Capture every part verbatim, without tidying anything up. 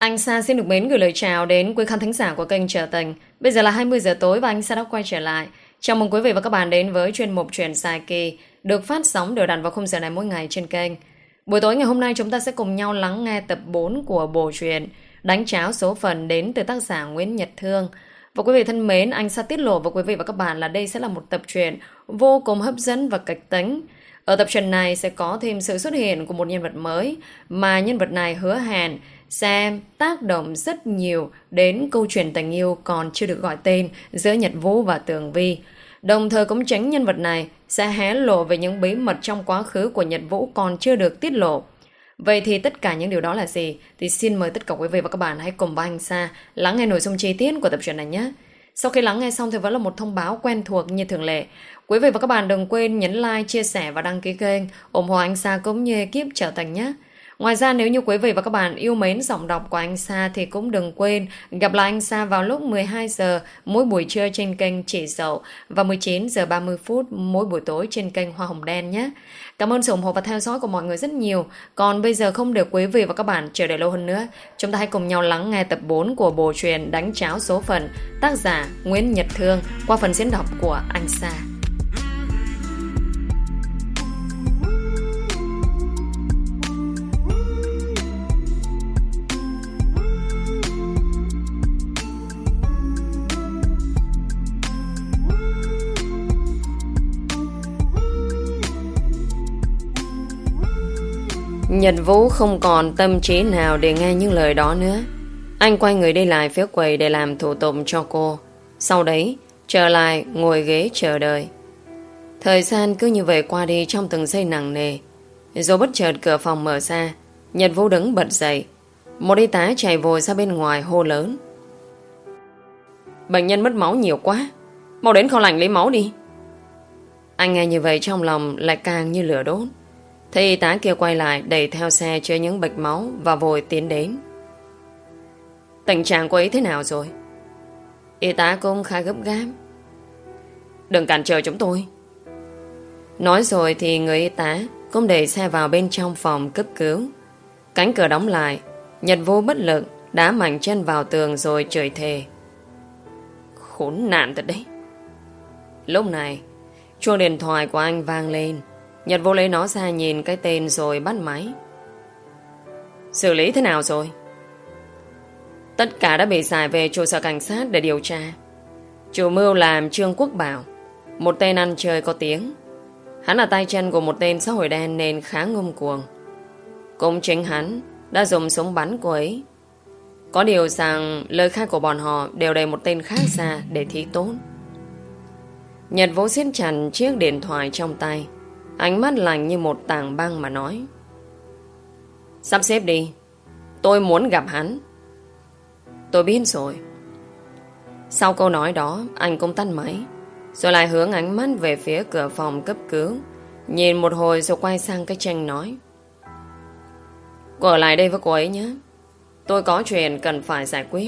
Anh Sa xin được mến gửi lời chào đến quý khán thính giả của kênh Trở Tình. Bây giờ là hai mươi giờ tối và anh Sa đã quay trở lại. Chào mừng quý vị và các bạn đến với chuyên mục Chuyện dài kỳ được phát sóng đều đặn vào khung giờ này mỗi ngày trên kênh. Buổi tối ngày hôm nay chúng ta sẽ cùng nhau lắng nghe tập bốn của bộ truyện Đánh Tráo Số Phận đến từ tác giả Nguyễn Nhật Thương. Và quý vị thân mến, anh Sa tiết lộ với quý vị và các bạn là đây sẽ là một tập truyện vô cùng hấp dẫn và kịch tính. Ở tập truyện này sẽ có thêm sự xuất hiện của một nhân vật mới mà nhân vật này hứa hẹn sẽ tác động rất nhiều đến câu chuyện tình yêu còn chưa được gọi tên giữa Nhật Vũ và Tường Vi. Đồng thời cũng chính nhân vật này sẽ hé lộ về những bí mật trong quá khứ của Nhật Vũ còn chưa được tiết lộ. Vậy thì tất cả những điều đó là gì? Thì xin mời tất cả quý vị và các bạn hãy cùng với anh Sa lắng nghe nội dung chi tiết của tập truyện này nhé. Sau khi lắng nghe xong thì vẫn là một thông báo quen thuộc như thường lệ. Quý vị và các bạn đừng quên nhấn like, chia sẻ và đăng ký kênh, ủng hộ anh Sa cũng như ekip Trở Thành nhé. Ngoài ra nếu như quý vị và các bạn yêu mến giọng đọc của anh Sa thì cũng đừng quên gặp lại anh Sa vào lúc mười hai giờ mỗi buổi trưa trên kênh Chỉ Dậu và mười chín giờ ba mươi phút mỗi buổi tối trên kênh Hoa Hồng Đen nhé. Cảm ơn sự ủng hộ và theo dõi của mọi người rất nhiều. Còn bây giờ không để quý vị và các bạn chờ đợi lâu hơn nữa, chúng ta hãy cùng nhau lắng nghe tập bốn của bộ truyện Đánh Tráo Số Phận, tác giả Nguyễn Nhật Thương qua phần diễn đọc của anh Sa. Nhật Vũ không còn tâm trí nào để nghe những lời đó nữa. Anh quay người đi lại phía quầy để làm thủ tục cho cô. Sau đấy trở lại ngồi ghế chờ đợi. Thời gian cứ như vậy qua đi trong từng giây nặng nề. Rồi bất chợt cửa phòng mở ra. Nhật Vũ đứng bật dậy. Một y tá chạy vội ra bên ngoài hô lớn: "Bệnh nhân mất máu nhiều quá, mau đến kho lạnh lấy máu đi." Anh nghe như vậy trong lòng lại càng như lửa đốt. Thấy y tá kia quay lại đẩy theo xe chứa những bịch máu và vội tiến đến. "Tình trạng cô ấy thế nào rồi?" Y tá cũng khá gấp gáp. "Đừng cản trở chúng tôi." Nói rồi thì người y tá cũng đẩy xe vào bên trong phòng cấp cứu. Cánh cửa đóng lại. Nhật Vũ bất lực đá mạnh chân vào tường rồi chửi thề: "Khốn nạn thật đấy." Lúc này chuông điện thoại của anh vang lên. Nhật Vũ lấy nó ra nhìn cái tên rồi bắt máy. "Xử lý thế nào rồi?" "Tất cả đã bị giải về trụ sở cảnh sát để điều tra. Chủ mưu làm Trương Quốc Bảo, một tên ăn chơi có tiếng. Hắn là tay chân của một tên xã hội đen nên khá ngông cuồng. Cũng chính hắn đã dùng súng bắn cô ấy. Có điều rằng lời khai của bọn họ đều đầy một tên khác ra để thí tốt." Nhật Vũ siết chặt chiếc điện thoại trong tay, ánh mắt lạnh như một tảng băng mà nói: "Sắp xếp đi, tôi muốn gặp hắn." "Tôi biết rồi." Sau câu nói đó anh cũng tắt máy, rồi lại hướng ánh mắt về phía cửa phòng cấp cứu, nhìn một hồi rồi quay sang cái tranh nói: "Cô ở lại đây với cô ấy nhé, tôi có chuyện cần phải giải quyết.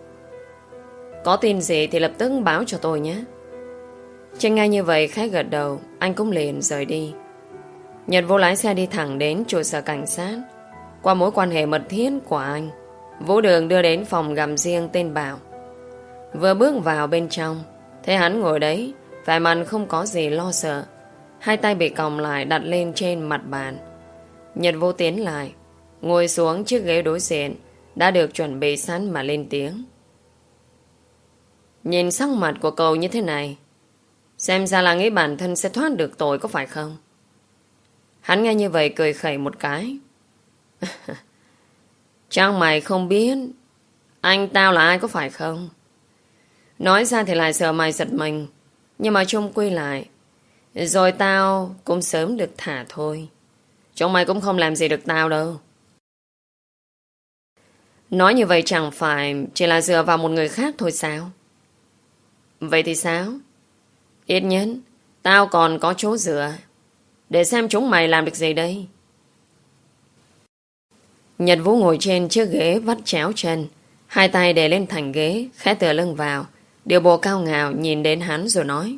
Có tin gì thì lập tức báo cho tôi nhé." Tranh ngay như vậy khách gật đầu. Anh cũng liền rời đi. Nhật Vũ lái xe đi thẳng đến trụ sở cảnh sát. Qua mối quan hệ mật thiết của anh, Vũ được đưa đến phòng gặp riêng tên Bảo. Vừa bước vào bên trong, thấy hắn ngồi đấy, vẻ mặt không có gì lo sợ, hai tay bị còng lại đặt lên trên mặt bàn. Nhật Vũ tiến lại, ngồi xuống chiếc ghế đối diện đã được chuẩn bị sẵn mà lên tiếng: "Nhìn sắc mặt của cậu như thế này, xem ra là nghĩ bản thân sẽ thoát được tội có phải không?" Hắn nghe như vậy cười khẩy một cái. "Chắc mày không biết anh tao là ai có phải không?" Nói ra thì lại sợ mày giật mình, nhưng mà chung quy lại rồi tao cũng sớm được thả thôi. Chúng mày cũng không làm gì được tao đâu. Nói như vậy chẳng phải chỉ là dựa vào một người khác thôi sao? Vậy thì sao? Ít nhất tao còn có chỗ dựa. Để xem chúng mày làm được gì đây." Nhật Vũ ngồi trên chiếc ghế vắt chéo chân, hai tay đè lên thành ghế, khẽ tựa lưng vào, điều bộ cao ngạo nhìn đến hắn rồi nói: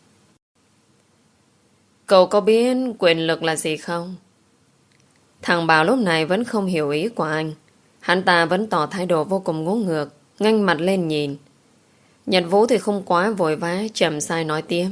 "Cậu có biết quyền lực là gì không?" Thằng Bảo lúc này vẫn không hiểu ý của anh. Hắn ta vẫn tỏ thái độ vô cùng ngố ngược, nghênh mặt lên nhìn. Nhật Vũ thì không quá vội vã, chậm sai nói tiếp.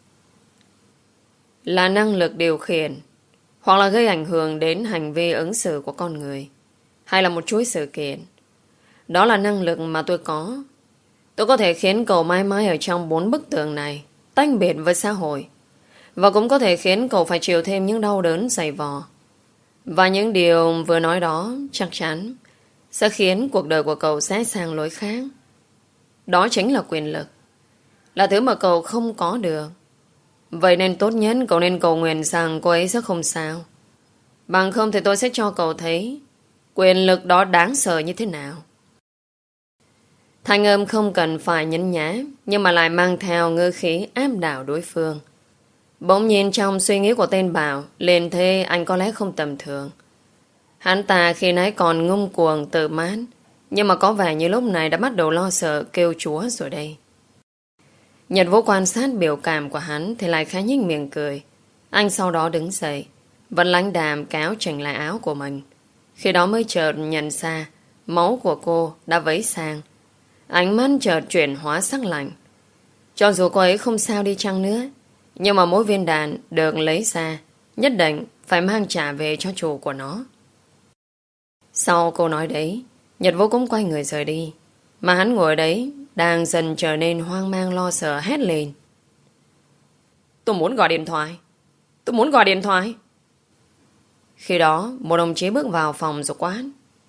Là năng lực điều khiển, hoặc là gây ảnh hưởng đến hành vi ứng xử của con người, hay là một chuỗi sự kiện. Đó là năng lực mà tôi có. Tôi có thể khiến cậu mãi mãi ở trong bốn bức tường này, tách biệt với xã hội. Và cũng có thể khiến cậu phải chịu thêm những đau đớn dày vò. Và những điều vừa nói đó chắc chắn sẽ khiến cuộc đời của cậu sẽ sang lối khác. Đó chính là quyền lực, là thứ mà cậu không có được. Vậy nên tốt nhất cậu nên cầu nguyện rằng cô ấy sẽ không sao. Bằng không thì tôi sẽ cho cậu thấy quyền lực đó đáng sợ như thế nào. Thanh âm không cần phải nhấn nhá, nhưng mà lại mang theo ngữ khí áp đảo đối phương. Bỗng nhiên trong suy nghĩ của tên Bảo liền thế anh có lẽ không tầm thường. Hắn ta khi nãy còn ngông cuồng tự mãn, nhưng mà có vẻ như lúc này đã bắt đầu lo sợ kêu chúa rồi đây. Nhật Vũ quan sát biểu cảm của hắn thì lại khá nhếch miệng cười. Anh sau đó đứng dậy, vẫn lãnh đạm kéo chỉnh lại áo của mình. Khi đó mới chợt nhận ra máu của cô đã vấy sang. Ánh mắt chợt chuyển hóa sắc lạnh. Cho dù cô ấy không sao đi chăng nữa, nhưng mà mỗi viên đạn được lấy ra nhất định phải mang trả về cho chủ của nó. Sau câu nói đấy, Nhật Vũ cũng quay người rời đi. Mà hắn ngồi đấy đang dần trở nên hoang mang lo sợ, hét lên. Tôi muốn gọi điện thoại. Tôi muốn gọi điện thoại. Khi đó một đồng chí bước vào phòng rồi quát.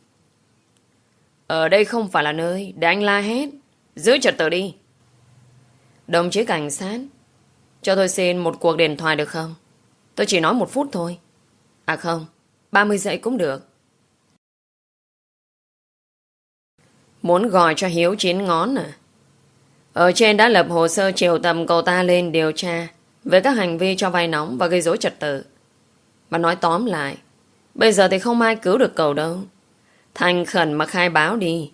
Ở đây không phải là nơi để anh la hét. Giữ trật tự đi. Đồng chí cảnh sát, cho tôi xin một cuộc điện thoại được không? Tôi chỉ nói một phút thôi. À không, ba mươi giây cũng được. Muốn gọi cho Hiếu chín ngón à? Ở trên đã lập hồ sơ triệu tập cậu ta lên điều tra về các hành vi cho vay nóng và gây rối trật tự. Mà nói tóm lại, bây giờ thì không ai cứu được cậu đâu. Thành khẩn mà khai báo đi.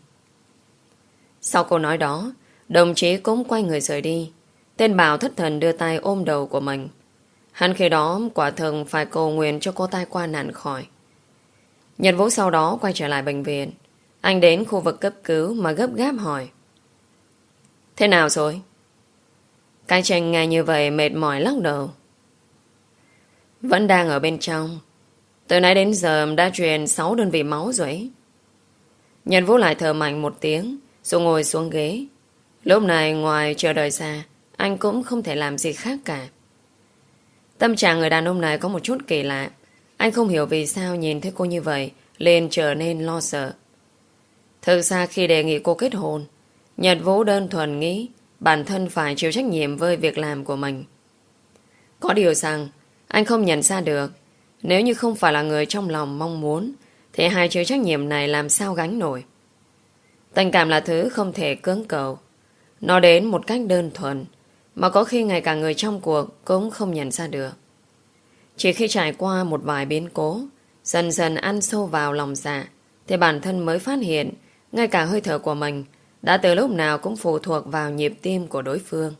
Sau câu nói đó, đồng chí cũng quay người rời đi. Tên Bảo thất thần đưa tay ôm đầu của mình. Hắn khi đó quả thường phải cầu nguyện cho cô tai qua nạn khỏi. Nhật Vũ sau đó quay trở lại bệnh viện. Anh đến khu vực cấp cứu mà gấp gáp hỏi. Thế nào rồi? Cái Tranh nghe như vậy mệt mỏi lắc đầu. Vẫn đang ở bên trong. Từ nãy đến giờ đã truyền sáu đơn vị máu rồi ấy. Nhật Vũ lại thở mạnh một tiếng rồi ngồi xuống ghế. Lúc này ngoài chờ đợi ra, anh cũng không thể làm gì khác cả. Tâm trạng người đàn ông này có một chút kỳ lạ. Anh không hiểu vì sao nhìn thấy cô như vậy liền trở nên lo sợ. Thực ra khi đề nghị cô kết hôn, Nhật Vũ đơn thuần nghĩ bản thân phải chịu trách nhiệm với việc làm của mình. Có điều rằng anh không nhận ra được, nếu như không phải là người trong lòng mong muốn thì hai chịu trách nhiệm này làm sao gánh nổi. Tình cảm là thứ không thể cưỡng cầu. Nó đến một cách đơn thuần mà có khi ngay cả người trong cuộc cũng không nhận ra được. Chỉ khi trải qua một vài biến cố, dần dần ăn sâu vào lòng dạ, thì bản thân mới phát hiện ngay cả hơi thở của mình đã từ lúc nào cũng phụ thuộc vào nhịp tim của đối phương.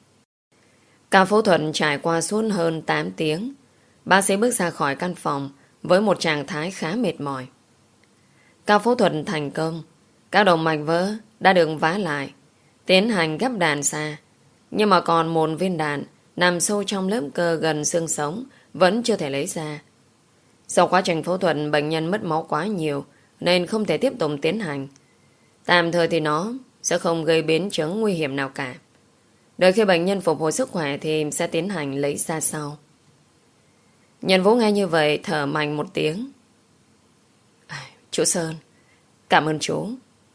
Ca phẫu thuật trải qua suốt hơn tám tiếng. Bác sĩ bước ra khỏi căn phòng với một trạng thái khá mệt mỏi. Ca phẫu thuật thành công. Các động mạch vỡ đã được vá lại, tiến hành ghép đạn ra. Nhưng mà còn một viên đạn nằm sâu trong lớp cơ gần xương sống vẫn chưa thể lấy ra. Sau quá trình phẫu thuật, bệnh nhân mất máu quá nhiều nên không thể tiếp tục tiến hành. Tạm thời thì nó sẽ không gây biến chứng nguy hiểm nào cả. Đợi khi bệnh nhân phục hồi sức khỏe thì sẽ tiến hành lấy ra sau. Nhân Vũ nghe như vậy thở mạnh một tiếng. À, chú Sơn, cảm ơn chú.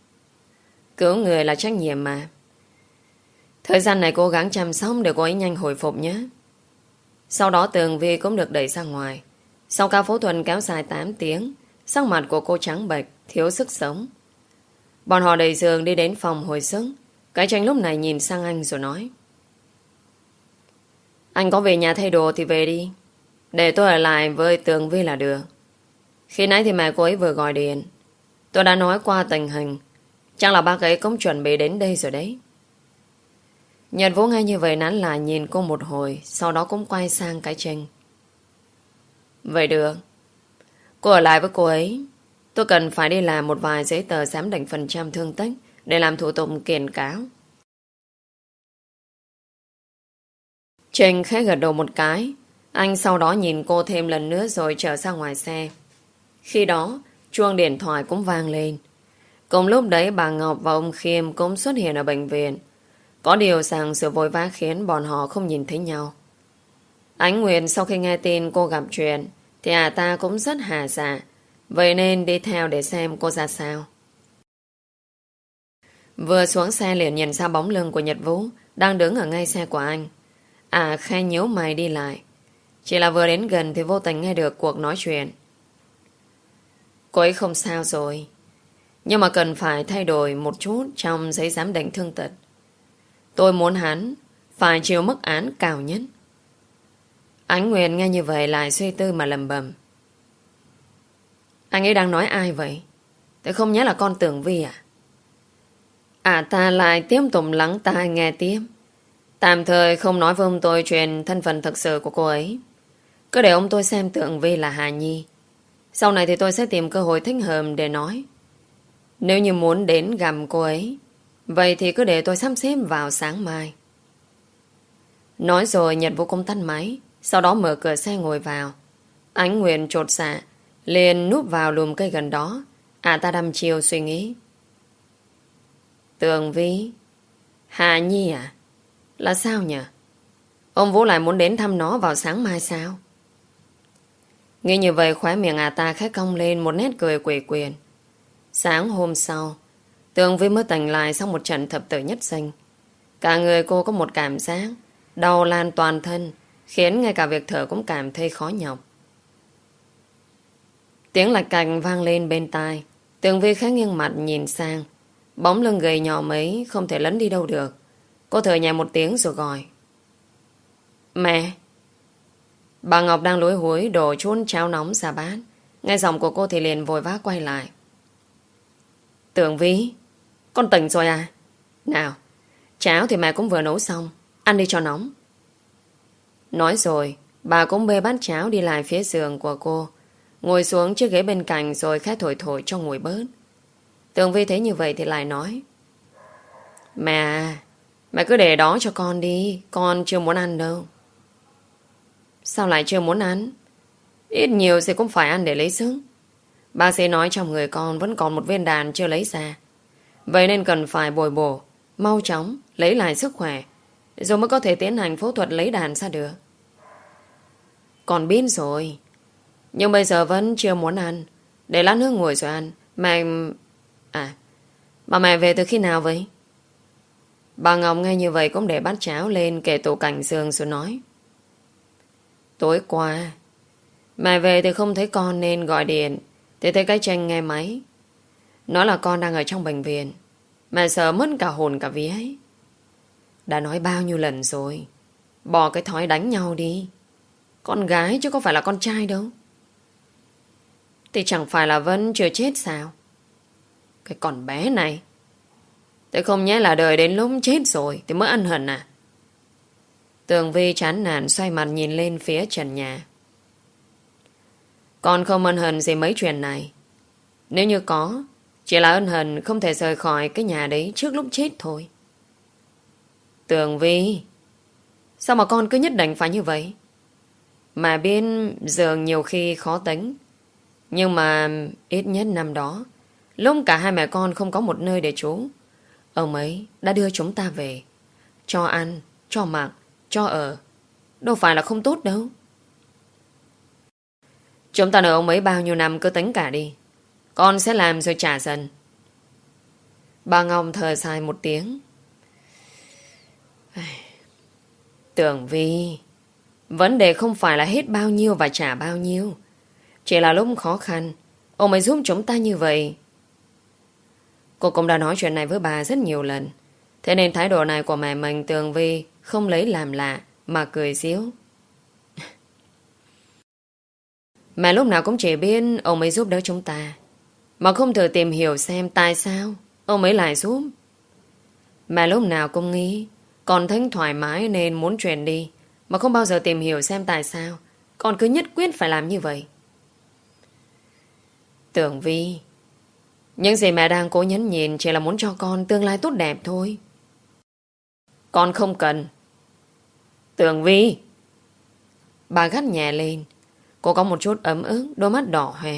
Cứu người là trách nhiệm mà. Thời gian này cố gắng chăm sóc để cô ấy nhanh hồi phục nhé. Sau đó Tường Vi cũng được đẩy ra ngoài. Sau ca phẫu thuật kéo dài tám tiếng, sắc mặt của cô trắng bệch, thiếu sức sống. Bọn họ đẩy giường đi đến phòng hồi sức. Cái Tranh lúc này nhìn sang anh rồi nói. Anh có về nhà thay đồ thì về đi. Để tôi ở lại với Tường Vi là được. Khi nãy thì mẹ cô ấy vừa gọi điện. Tôi đã nói qua tình hình. Chắc là bác ấy cũng chuẩn bị đến đây rồi đấy. Nhật Vũ nghe như vậy nán lại nhìn cô một hồi, sau đó cũng quay sang Cái Tranh. Vậy được. Cô ở lại với cô ấy. Tôi cần phải đi làm một vài giấy tờ giám định phần trăm thương tích để làm thủ tục kiện cáo. Trình khẽ gật đầu một cái. Anh sau đó nhìn cô thêm lần nữa rồi trở ra ngoài xe. Khi đó, chuông điện thoại cũng vang lên. Cùng lúc đấy bà Ngọc và ông Khiêm cũng xuất hiện ở bệnh viện. Có điều rằng sự vội vã khiến bọn họ không nhìn thấy nhau. Ánh Nguyệt sau khi nghe tin cô gặp chuyện thì à ta cũng rất hà dạ. Vậy nên đi theo để xem cô ra sao. Vừa xuống xe liền nhìn ra bóng lưng của Nhật Vũ đang đứng ở ngay xe của anh. À khẽ nhíu mày đi lại. Chỉ là vừa đến gần thì vô tình nghe được cuộc nói chuyện. Cô ấy không sao rồi, nhưng mà cần phải thay đổi một chút trong giấy giám định thương tật. Tôi muốn hắn phải chịu mức án cao nhất. Ánh Nguyệt nghe như vậy lại suy tư mà lầm bầm. Anh ấy đang nói ai vậy? Tôi không nhớ là con Tường Vi à? À ta lại tiếp tục lắng tai nghe tiếp. Tạm thời không nói với ông tôi chuyện thân phận thực sự của cô ấy. Cứ để ông tôi xem Tường Vi là Hà Nhi. Sau này thì tôi sẽ tìm cơ hội thích hợp để nói. Nếu như muốn đến gặp cô ấy, vậy thì cứ để tôi sắp xếp vào sáng mai. Nói rồi Nhật Vũ cũng tắt máy, sau đó mở cửa xe ngồi vào. Ánh Nguyệt chột dạ liền núp vào lùm cây gần đó. À ta đăm chiêu suy nghĩ. Tường Vi, Hà Nhi à? Là sao nhỉ? Ông Vũ lại muốn đến thăm nó vào sáng mai sao? Nghĩ như vậy khóe miệng à ta khẽ cong lên một nét cười quỷ quyền. Sáng hôm sau, Tường Vi mới tỉnh lại sau một trận thập tử nhất sinh. Cả người cô có một cảm giác đau lan toàn thân, khiến ngay cả việc thở cũng cảm thấy khó nhọc. Tiếng lạch cạch vang lên bên tai. Tường Vi khẽ nghiêng mặt nhìn sang. Bóng lưng gầy nhỏ mấy không thể lấn đi đâu được. Cô thở nhẹ một tiếng rồi gọi. Mẹ! Bà Ngọc đang lúi húi đổ chút cháo nóng ra bát. Nghe giọng của cô thì liền vội vã quay lại. Tường Vi, con tỉnh rồi à? Nào, cháo thì mẹ cũng vừa nấu xong, ăn đi cho nóng. Nói rồi, bà cũng bê bát cháo đi lại phía giường của cô, ngồi xuống chiếc ghế bên cạnh rồi khẽ thổi thổi cho nguội bớt. Tường Vi thấy như vậy thì lại nói. Mẹ à, mẹ cứ để đó cho con đi, con chưa muốn ăn đâu. Sao lại chưa muốn ăn? Ít nhiều thì cũng phải ăn để lấy sức. Bác sĩ nói trong người con vẫn còn một viên đàn chưa lấy ra. Vậy nên cần phải bồi bổ, mau chóng lấy lại sức khỏe, rồi mới có thể tiến hành phẫu thuật lấy đàn ra được. Con biết rồi, nhưng bây giờ vẫn chưa muốn ăn. Để lát nữa ngồi rồi ăn. Mẹ... À, bà mẹ về từ khi nào vậy? Bà Ngọc nghe như vậy cũng để bát cháo lên kể tủ cảnh giường rồi nói. Tối qua mẹ về thì không thấy con nên gọi điện thì thấy cái Tranh nghe máy. Nói là con đang ở trong bệnh viện. Mẹ sợ mất cả hồn cả vía ấy. Đã nói bao nhiêu lần rồi, bỏ cái thói đánh nhau đi. Con gái chứ có phải là con trai đâu. Thì chẳng phải là vẫn chưa chết sao? Cái con bé này, thế không nhẽ là đời đến lúc chết rồi thì mới ân hận à? Tường Vi chán nản xoay mặt nhìn lên phía trần nhà. Con không ân hận gì mấy chuyện này. Nếu như có, chỉ là ân hận không thể rời khỏi cái nhà đấy trước lúc chết thôi. Tường Vi, sao mà con cứ nhất định phải như vậy? Mà biết giường nhiều khi khó tính, nhưng mà ít nhất năm đó, lúc cả hai mẹ con không có một nơi để trú, ông ấy đã đưa chúng ta về, cho ăn, cho mặc, cho ở. Đâu phải là không tốt đâu. Chúng ta nợ ông ấy bao nhiêu năm cứ tính cả đi. Con sẽ làm rồi trả dần. Bà Ngọc thở dài một tiếng. Tường Vi, vấn đề không phải là hết bao nhiêu và trả bao nhiêu. Chỉ là lúc khó khăn ông ấy giúp chúng ta như vậy. Cô cũng đã nói chuyện này với bà rất nhiều lần. Thế nên thái độ này của mẹ mình Tường Vi không lấy làm lạ mà cười xíu. Mẹ lúc nào cũng chỉ biết ông ấy giúp đỡ chúng ta, mà không thử tìm hiểu xem tại sao ông ấy lại giúp. Mẹ lúc nào cũng nghĩ con thấy thoải mái nên muốn chuyển đi, mà không bao giờ tìm hiểu xem tại sao con cứ nhất quyết phải làm như vậy. Tường Vi, những gì mẹ đang cố nhấn nhìn chỉ là muốn cho con tương lai tốt đẹp thôi. Con không cần. Tường Vi. Bà gắt nhẹ lên. Cô có một chút ấm ức, đôi mắt đỏ hoe.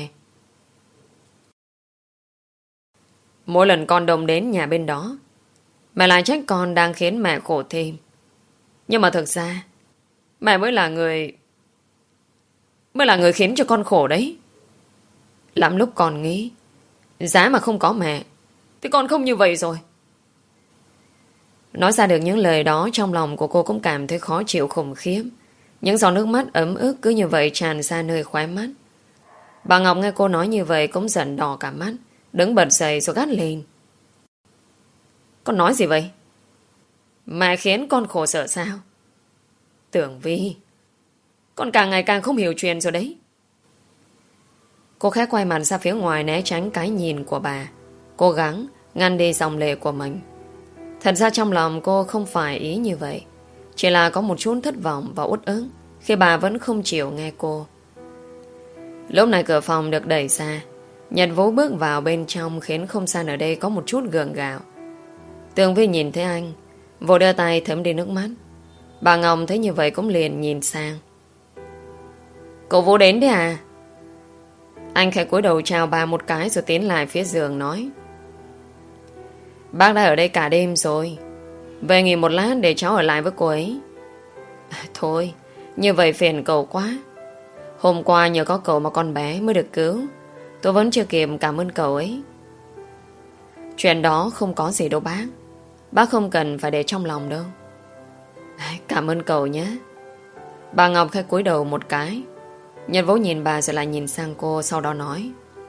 Mỗi lần con Đồng đến nhà bên đó, mẹ lại trách con đang khiến mẹ khổ thêm. Nhưng mà thực ra mẹ mới là người Mới là người khiến cho con khổ đấy. Lắm lúc con nghĩ giá mà không có mẹ thì con không như vậy rồi. Nói ra được những lời đó, trong lòng của cô cũng cảm thấy khó chịu khủng khiếp. Những giọt nước mắt ấm ức cứ như vậy tràn ra nơi khóe mắt. Bà Ngọc nghe cô nói như vậy cũng giận đỏ cả mắt, đứng bật dậy rồi gắt lên. Con nói gì vậy? Mẹ khiến con khổ sở sao? Tưởng Vi, con càng ngày càng không hiểu chuyện rồi đấy. Cô khẽ quay mặt ra phía ngoài né tránh cái nhìn của bà, cố gắng ngăn đi dòng lệ của mình. Thật ra trong lòng cô không phải ý như vậy, chỉ là có một chút thất vọng và uất ức khi bà vẫn không chịu nghe cô. Lúc này cửa phòng được đẩy ra, Nhật Vũ bước vào bên trong khiến không gian ở đây có một chút gượng gạo. Tường Vi nhìn thấy anh, vội đưa tay thấm đi nước mắt. Bà Ngọc thấy như vậy cũng liền nhìn sang. Cậu Vũ đến đấy à? Anh khẽ cúi đầu chào bà một cái rồi tiến lại phía giường nói. Bác đã ở đây cả đêm rồi, về nghỉ một lát để cháu ở lại với cô ấy. À, thôi, như vậy phiền cậu quá. Hôm qua nhờ có cậu mà con bé mới được cứu. Tôi vẫn chưa kịp cảm ơn cậu ấy. Chuyện đó không có gì đâu bác. Bác không cần phải để trong lòng đâu. À, cảm ơn cậu nhé. Bà Ngọc khẽ cúi đầu một cái. Nhật Vũ nhìn bà rồi lại nhìn sang cô, sau đó nói.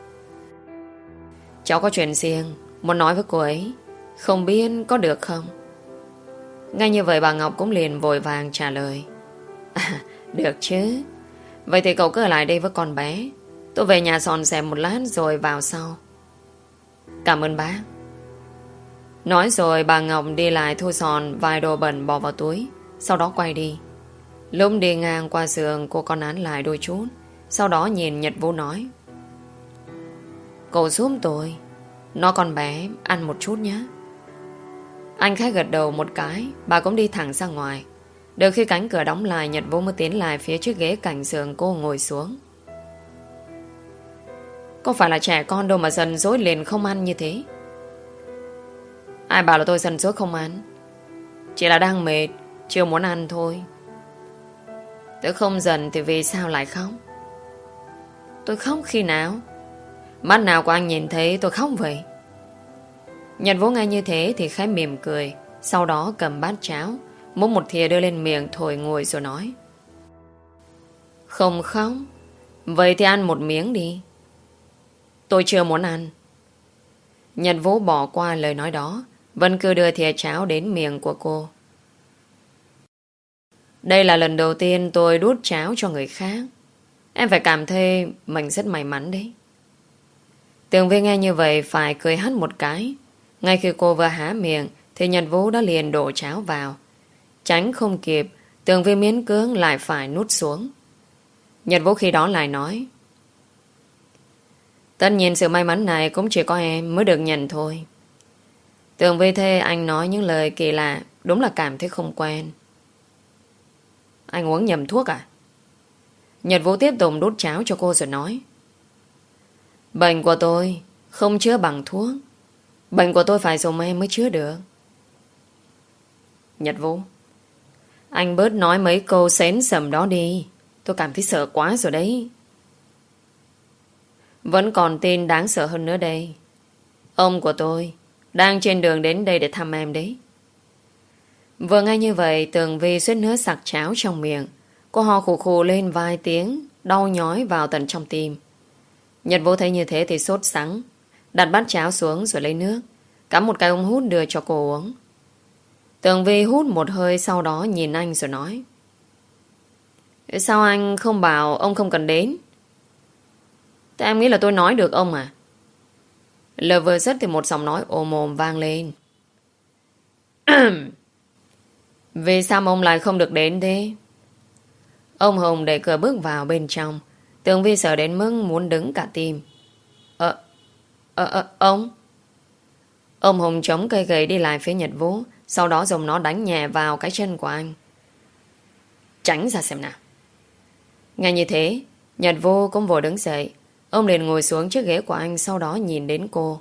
Cháu có chuyện riêng muốn nói với cô ấy, không biết có được không? Ngay như vậy bà Ngọc cũng liền vội vàng trả lời. À, được chứ. Vậy thì cậu cứ ở lại đây với con bé. Tôi về nhà dọn dẹp một lát rồi vào sau. Cảm ơn bác. Nói rồi bà Ngọc đi lại thu dọn vài đồ bẩn bỏ vào túi, sau đó quay đi. Lúc đi ngang qua giường cô còn án lại đôi chút, sau đó nhìn Nhật Vũ nói. Cậu giúp tôi nói con bé ăn một chút nhé. Anh khẽ gật đầu một cái. Bà cũng đi thẳng ra ngoài. Đợi khi cánh cửa đóng lại, Nhật Vũ mới tiến lại phía trước ghế cạnh giường cô ngồi xuống. Có phải là trẻ con đâu mà dần dối liền không ăn như thế? Ai bảo là tôi dần dối không ăn? Chỉ là đang mệt, chưa muốn ăn thôi. Tôi không dần thì vì sao lại khóc? Tôi khóc khi nào? Mắt nào của anh nhìn thấy tôi khóc vậy? Nhật Vũ nghe như thế thì khẽ mỉm cười, sau đó cầm bát cháo, múc một thìa đưa lên miệng thổi ngồi rồi nói. Không khóc? Vậy thì ăn một miếng đi. Tôi chưa muốn ăn. Nhật Vũ bỏ qua lời nói đó, vẫn cứ đưa thìa cháo đến miệng của cô. Đây là lần đầu tiên tôi đút cháo cho người khác. Em phải cảm thấy mình rất may mắn đấy. Tường Vi nghe như vậy phải cười hắt một cái. Ngay khi cô vừa há miệng thì Nhật Vũ đã liền đổ cháo vào. Tránh không kịp, Tường Vi miễn cưỡng lại phải nuốt xuống. Nhật Vũ khi đó lại nói. Tất nhiên sự may mắn này cũng chỉ có em mới được nhận thôi. Tường Vi thấy anh nói những lời kỳ lạ, đúng là cảm thấy không quen. Anh uống nhầm thuốc à? Nhật Vũ tiếp tục đút cháo cho cô rồi nói. Bệnh của tôi không chữa bằng thuốc. Bệnh của tôi phải dùng em mới chữa được. Nhật Vũ, anh bớt nói mấy câu xén sầm đó đi. Tôi cảm thấy sợ quá rồi đấy. Vẫn còn tin đáng sợ hơn nữa đây. Ông của tôi đang trên đường đến đây để thăm em đấy. Vừa nghe như vậy, Tường Vi suýt nữa sặc cháo trong miệng. Cô ho khủ khủ lên vài tiếng, đau nhói vào tận trong tim. Nhật Vũ thấy như thế thì sốt sắng, đặt bát cháo xuống rồi lấy nước, cắm một cái ống hút đưa cho cô uống. Tường Vi hút một hơi, sau đó nhìn anh rồi nói. Sao anh không bảo ông không cần đến? Thế em nghĩ là tôi nói được ông à? Lời vừa dứt thì một giọng nói ồm ồm vang lên. Vì sao ông lại không được đến thế? Ông Hùng đẩy cửa bước vào bên trong. Tường Vi sợ đến mức muốn đứng cả tim. Ờ, ờ, ờ, ông. Ông Hùng chống cây gậy đi lại phía Nhật Vũ, sau đó dùng nó đánh nhẹ vào cái chân của anh. Tránh ra xem nào. Ngay như thế, Nhật Vũ cũng vội đứng dậy. Ông liền ngồi xuống chiếc ghế của anh, sau đó nhìn đến cô.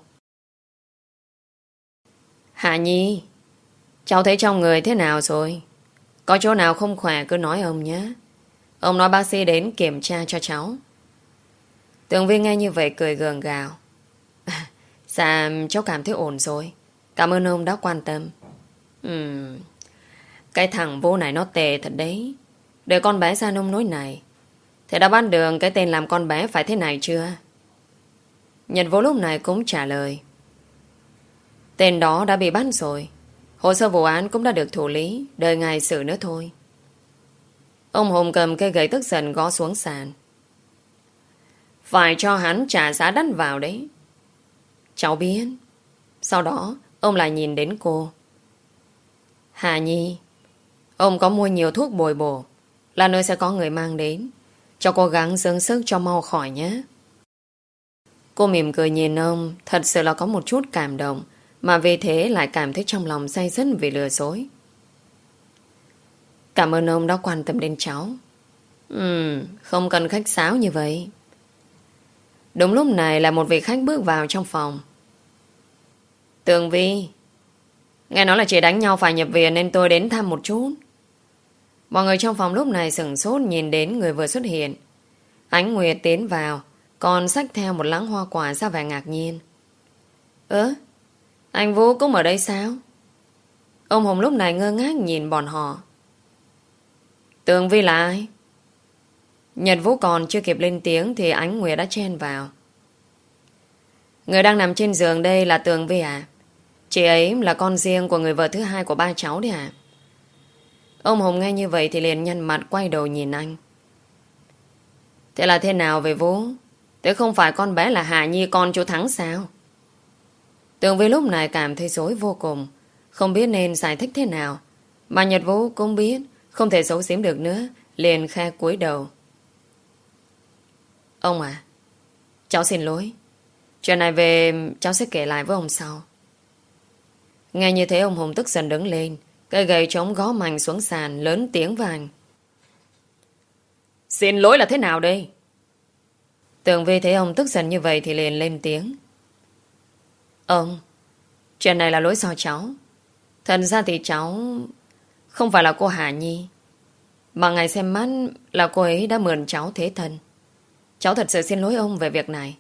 Hạ Nhi, cháu thấy trong người thế nào rồi? Có chỗ nào không khỏe cứ nói ông nhé. Ông nói bác sĩ đến kiểm tra cho cháu. Tường Vi nghe như vậy cười gượng gạo. Dạ, cháu cảm thấy ổn rồi. Cảm ơn ông đã quan tâm. Ừm, Cái thằng vô này nó tệ thật đấy. Để con bé ra nông nỗi này. Thế đã bắt đường cái tên làm con bé phải thế này chưa? Nhật Vũ lúc này cũng trả lời. Tên đó đã bị bắt rồi. Hồ sơ vụ án cũng đã được thủ lý. Đợi ngày xử nữa thôi. Ông Hùng cầm cây gậy tức giận gõ xuống sàn. Phải cho hắn trả giá đắt vào đấy. Cháu biết. Sau đó ông lại nhìn đến cô. Hà Nhi, ông có mua nhiều thuốc bồi bổ. Là nơi sẽ có người mang đến. Cháu cố gắng dưỡng sức cho mau khỏi nhé. Cô mỉm cười nhìn ông. Thật sự là có một chút cảm động. Mà vì thế lại cảm thấy trong lòng day dứt vì lừa dối. Cảm ơn ông đã quan tâm đến cháu. Ừm, không cần khách sáo như vậy. Đúng lúc này là một vị khách bước vào trong phòng. Tường Vi, nghe nói là chị đánh nhau phải nhập viện nên tôi đến thăm một chút. Mọi người trong phòng lúc này sửng sốt nhìn đến người vừa xuất hiện. Ánh Nguyệt tiến vào, còn xách theo một lẵng hoa quả ra vẻ ngạc nhiên. Ơ, anh Vũ cũng ở đây sao? Ông Hùng lúc này ngơ ngác nhìn bọn họ. Tường Vi là ai? Nhật Vũ còn chưa kịp lên tiếng thì Ánh Nguyệt đã chen vào. Người đang nằm trên giường đây là Tường Vi à? Chị ấy là con riêng của người vợ thứ hai của ba cháu đấy à? Ông Hùng nghe như vậy thì liền nhăn mặt quay đầu nhìn anh. Thế là thế nào về Vũ? Thế không phải con bé là Hà Nhi con chú Thắng sao? Tường Vi lúc này cảm thấy rối vô cùng. Không biết nên giải thích thế nào. Mà Nhật Vũ cũng biết không thể giấu giếm được nữa. Liền khe cúi đầu. Ông à, cháu xin lỗi. Chuyện này về cháu sẽ kể lại với ông sau. Nghe như thế ông Hùng tức giận đứng lên. Cây gậy trống gõ mạnh xuống sàn, lớn tiếng với anh. Xin lỗi là thế nào đây? Tường Vi thấy ông tức giận như vậy thì liền lên tiếng. Ông, chuyện này là lỗi do cháu. Thật ra thì cháu không phải là cô Hà Nhi. Mà ngày xem mắt là cô ấy đã mượn cháu thế thân. Cháu thật sự xin lỗi ông về việc này.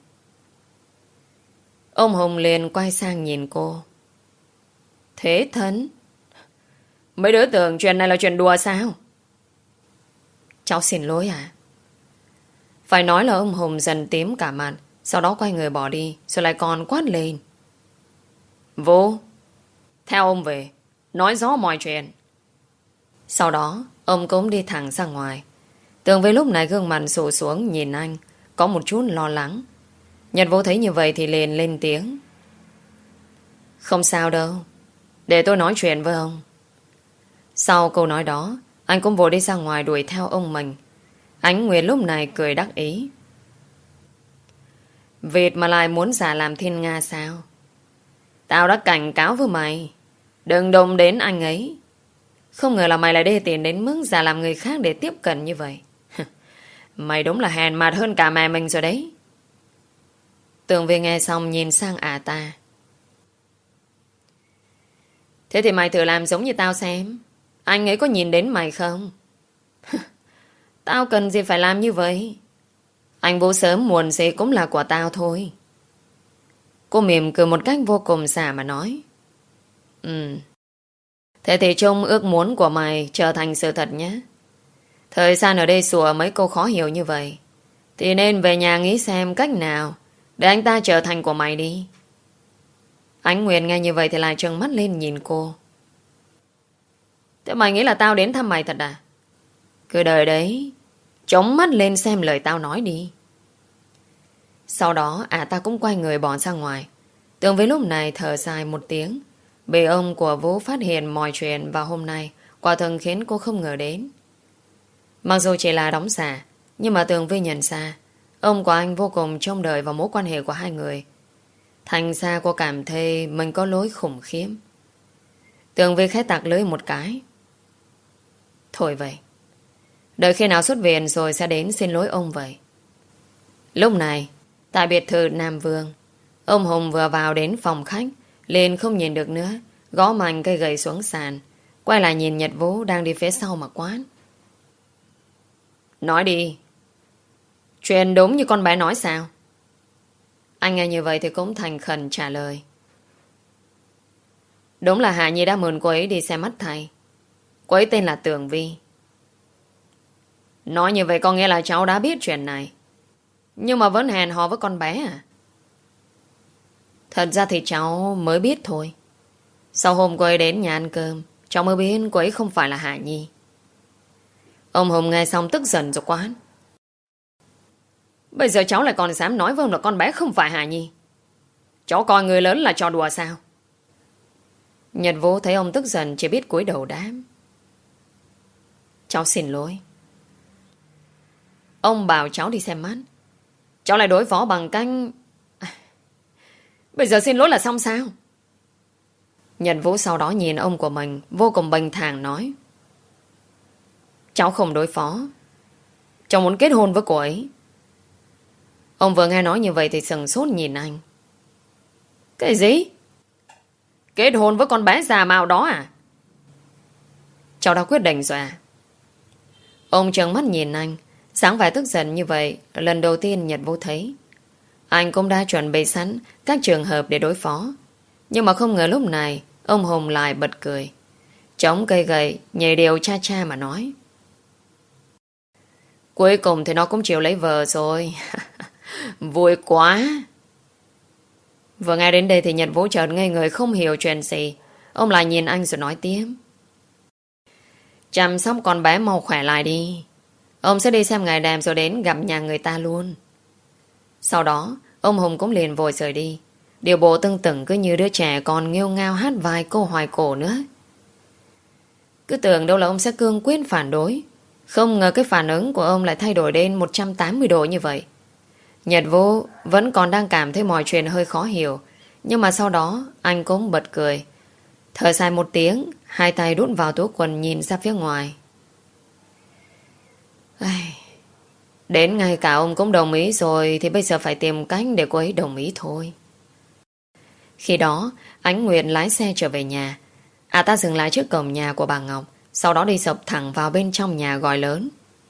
Ông Hùng liền quay sang nhìn cô. Thế thân? Mấy đứa tưởng chuyện này là chuyện đùa sao? Cháu xin lỗi à? Phải nói là ông Hùng dần tím cả mặt. Sau đó quay người bỏ đi. Rồi lại còn quát lên. Vô, theo ông về, nói rõ mọi chuyện. Sau đó ông cũng đi thẳng ra ngoài. Tường Vi lúc này gương mặt sụ xuống nhìn anh, có một chút lo lắng. Nhật Vũ thấy như vậy thì liền lên tiếng. Không sao đâu, để tôi nói chuyện với ông. Sau câu nói đó, anh cũng vội đi ra ngoài đuổi theo ông mình. Ánh Nguyệt lúc này cười đắc ý. Vịt mà lại muốn giả làm thiên nga sao? Tao đã cảnh cáo với mày, đừng đụng đến anh ấy. Không ngờ là mày lại đê tiền đến mức giả làm người khác để tiếp cận như vậy. Mày đúng là hèn mặt hơn cả mẹ mình rồi đấy. Tường Vi nghe xong nhìn sang ả ta. Thế thì mày thử làm giống như tao xem. Anh ấy có nhìn đến mày không? Tao cần gì phải làm như vậy? Anh Vũ sớm muộn gì cũng là của tao thôi. Cô mỉm cười một cách vô cùng xả mà nói. Ừ. Thế thì chung ước muốn của mày trở thành sự thật nhé. Thời gian ở đây sủa mấy câu khó hiểu như vậy thì nên về nhà nghĩ xem cách nào để anh ta trở thành của mày đi. Ánh Nguyệt nghe như vậy thì lại trừng mắt lên nhìn cô. Thế mày nghĩ là tao đến thăm mày thật à? Cứ đợi đấy, chống mắt lên xem lời tao nói đi. Sau đó ả ta cũng quay người bỏ ra ngoài. Tường Vi lúc này thở dài một tiếng. Bị ông của Vũ phát hiện mọi chuyện vào hôm nay quả thực khiến cô không ngờ đến. Mặc dù chỉ là đóng giả, nhưng mà Tường Vi nhận ra Ông của anh vô cùng trông đợi vào mối quan hệ của hai người. Thành ra cô cảm thấy mình có lỗi khủng khiếp. Tường Vi khẽ tặc lưỡi một cái. Thôi vậy, đợi khi nào xuất viện rồi sẽ đến xin lỗi ông vậy. Lúc này, tại biệt thự Nam Vương, ông Hùng vừa vào đến phòng khách, liền không nhìn được nữa, gõ mạnh cây gậy xuống sàn, quay lại nhìn Nhật Vũ đang đi phía sau mà quát. Nói đi. Chuyện đúng như con bé nói sao? Anh nghe như vậy thì cũng thành khẩn trả lời. Đúng là Hạ Nhi đã mượn cô ấy đi xem mắt thầy. Cô ấy tên là Tường Vi. Nói như vậy có nghĩa là cháu đã biết chuyện này, nhưng mà vẫn hẹn hò với con bé à? Thật ra thì cháu mới biết thôi. Sau hôm cô ấy đến nhà ăn cơm, cháu mới biết cô ấy không phải là Hạ Nhi. Ông Hùng nghe xong tức giận rồi quát. Bây giờ cháu lại còn dám nói với ông là con bé không phải Hạ Nhi. Cháu coi người lớn là trò đùa sao? Nhật Vũ thấy ông tức giận chỉ biết cúi đầu đáp. Cháu xin lỗi. Ông bảo cháu đi xem mắt, cháu lại đối phó bằng cách... Bây giờ xin lỗi là xong sao? Nhật Vũ sau đó nhìn ông của mình vô cùng bình thản nói. Cháu không đối phó, cháu muốn kết hôn với cô ấy. Ông vừa nghe nói như vậy thì sừng sốt nhìn anh. Cái gì? Kết hôn với con bé già mạo đó à? Cháu đã quyết định rồi à? Ông trợn mắt nhìn anh, sáng vẻ tức giận như vậy lần đầu tiên Nhật Vũ thấy. Anh cũng đã chuẩn bị sẵn các trường hợp để đối phó, nhưng mà không ngờ lúc này ông Hùng lại bật cười, chống cây gậy nhảy đều cha cha mà nói. Cuối cùng thì nó cũng chịu lấy vợ rồi. Vui quá. Vừa nghe đến đây thì Nhật Vũ chợt ngây người không hiểu chuyện gì. Ông lại nhìn anh rồi nói tiếp. Chăm sóc con bé mau khỏe lại đi. Ông sẽ đi xem ngày đêm rồi đến gặp nhà người ta luôn. Sau đó ông Hùng cũng liền vội rời đi, điều bộ tưng tửng cứ như đứa trẻ còn nghêu ngao hát vài câu hoài cổ nữa. Cứ tưởng đâu là ông sẽ cương quyết phản đối, không ngờ cái phản ứng của ông lại thay đổi đến một trăm tám mươi độ như vậy. Nhật Vũ vẫn còn đang cảm thấy mọi chuyện hơi khó hiểu, nhưng mà sau đó anh cũng bật cười, thở dài một tiếng, hai tay đút vào túi quần nhìn ra phía ngoài. Ai... Đến ngay cả ông cũng đồng ý rồi thì bây giờ phải tìm cách để cô ấy đồng ý thôi. Khi đó Ánh Nguyệt lái xe trở về nhà. À ta dừng lại trước cổng nhà của bà Ngọc, sau đó đi sập thẳng vào bên trong nhà gọi lớn.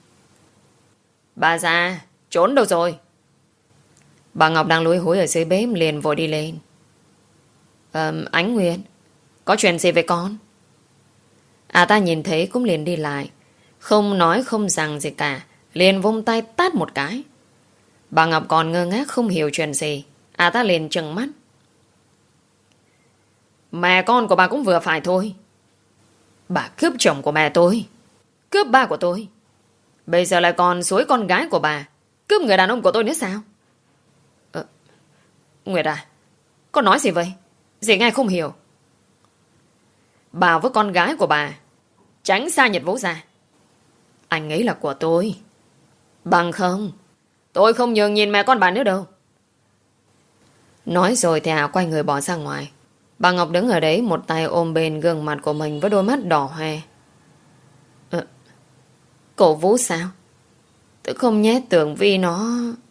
Bà già, trốn đâu rồi? Bà Ngọc đang lúi húi ở dưới bếp liền vội đi lên. Ờ, Ánh Nguyệt, có chuyện gì với con? À ta nhìn thấy cũng liền đi lại, không nói không rằng gì cả, liền vung tay tát một cái. Bà Ngọc còn ngơ ngác không hiểu chuyện gì. À ta liền trừng mắt. Mẹ con của bà cũng vừa phải thôi. Bà cướp chồng của mẹ tôi, cướp ba của tôi, bây giờ lại còn xúi con gái của bà cướp người đàn ông của tôi nữa sao? Ờ, Nguyệt à, con nói gì vậy? Dì nghe không hiểu. Bà với con gái của bà tránh xa Nhật Vũ ra. Anh ấy là của tôi, bằng không tôi không nhường nhìn mẹ con bà nữa đâu. Nói rồi thì à quay người bỏ ra ngoài. Bà Ngọc đứng ở đấy, một tay ôm bên gương mặt của mình với đôi mắt đỏ hoe. Ờ, Cổ Vũ sao? Tôi không nhét tưởng vì nó...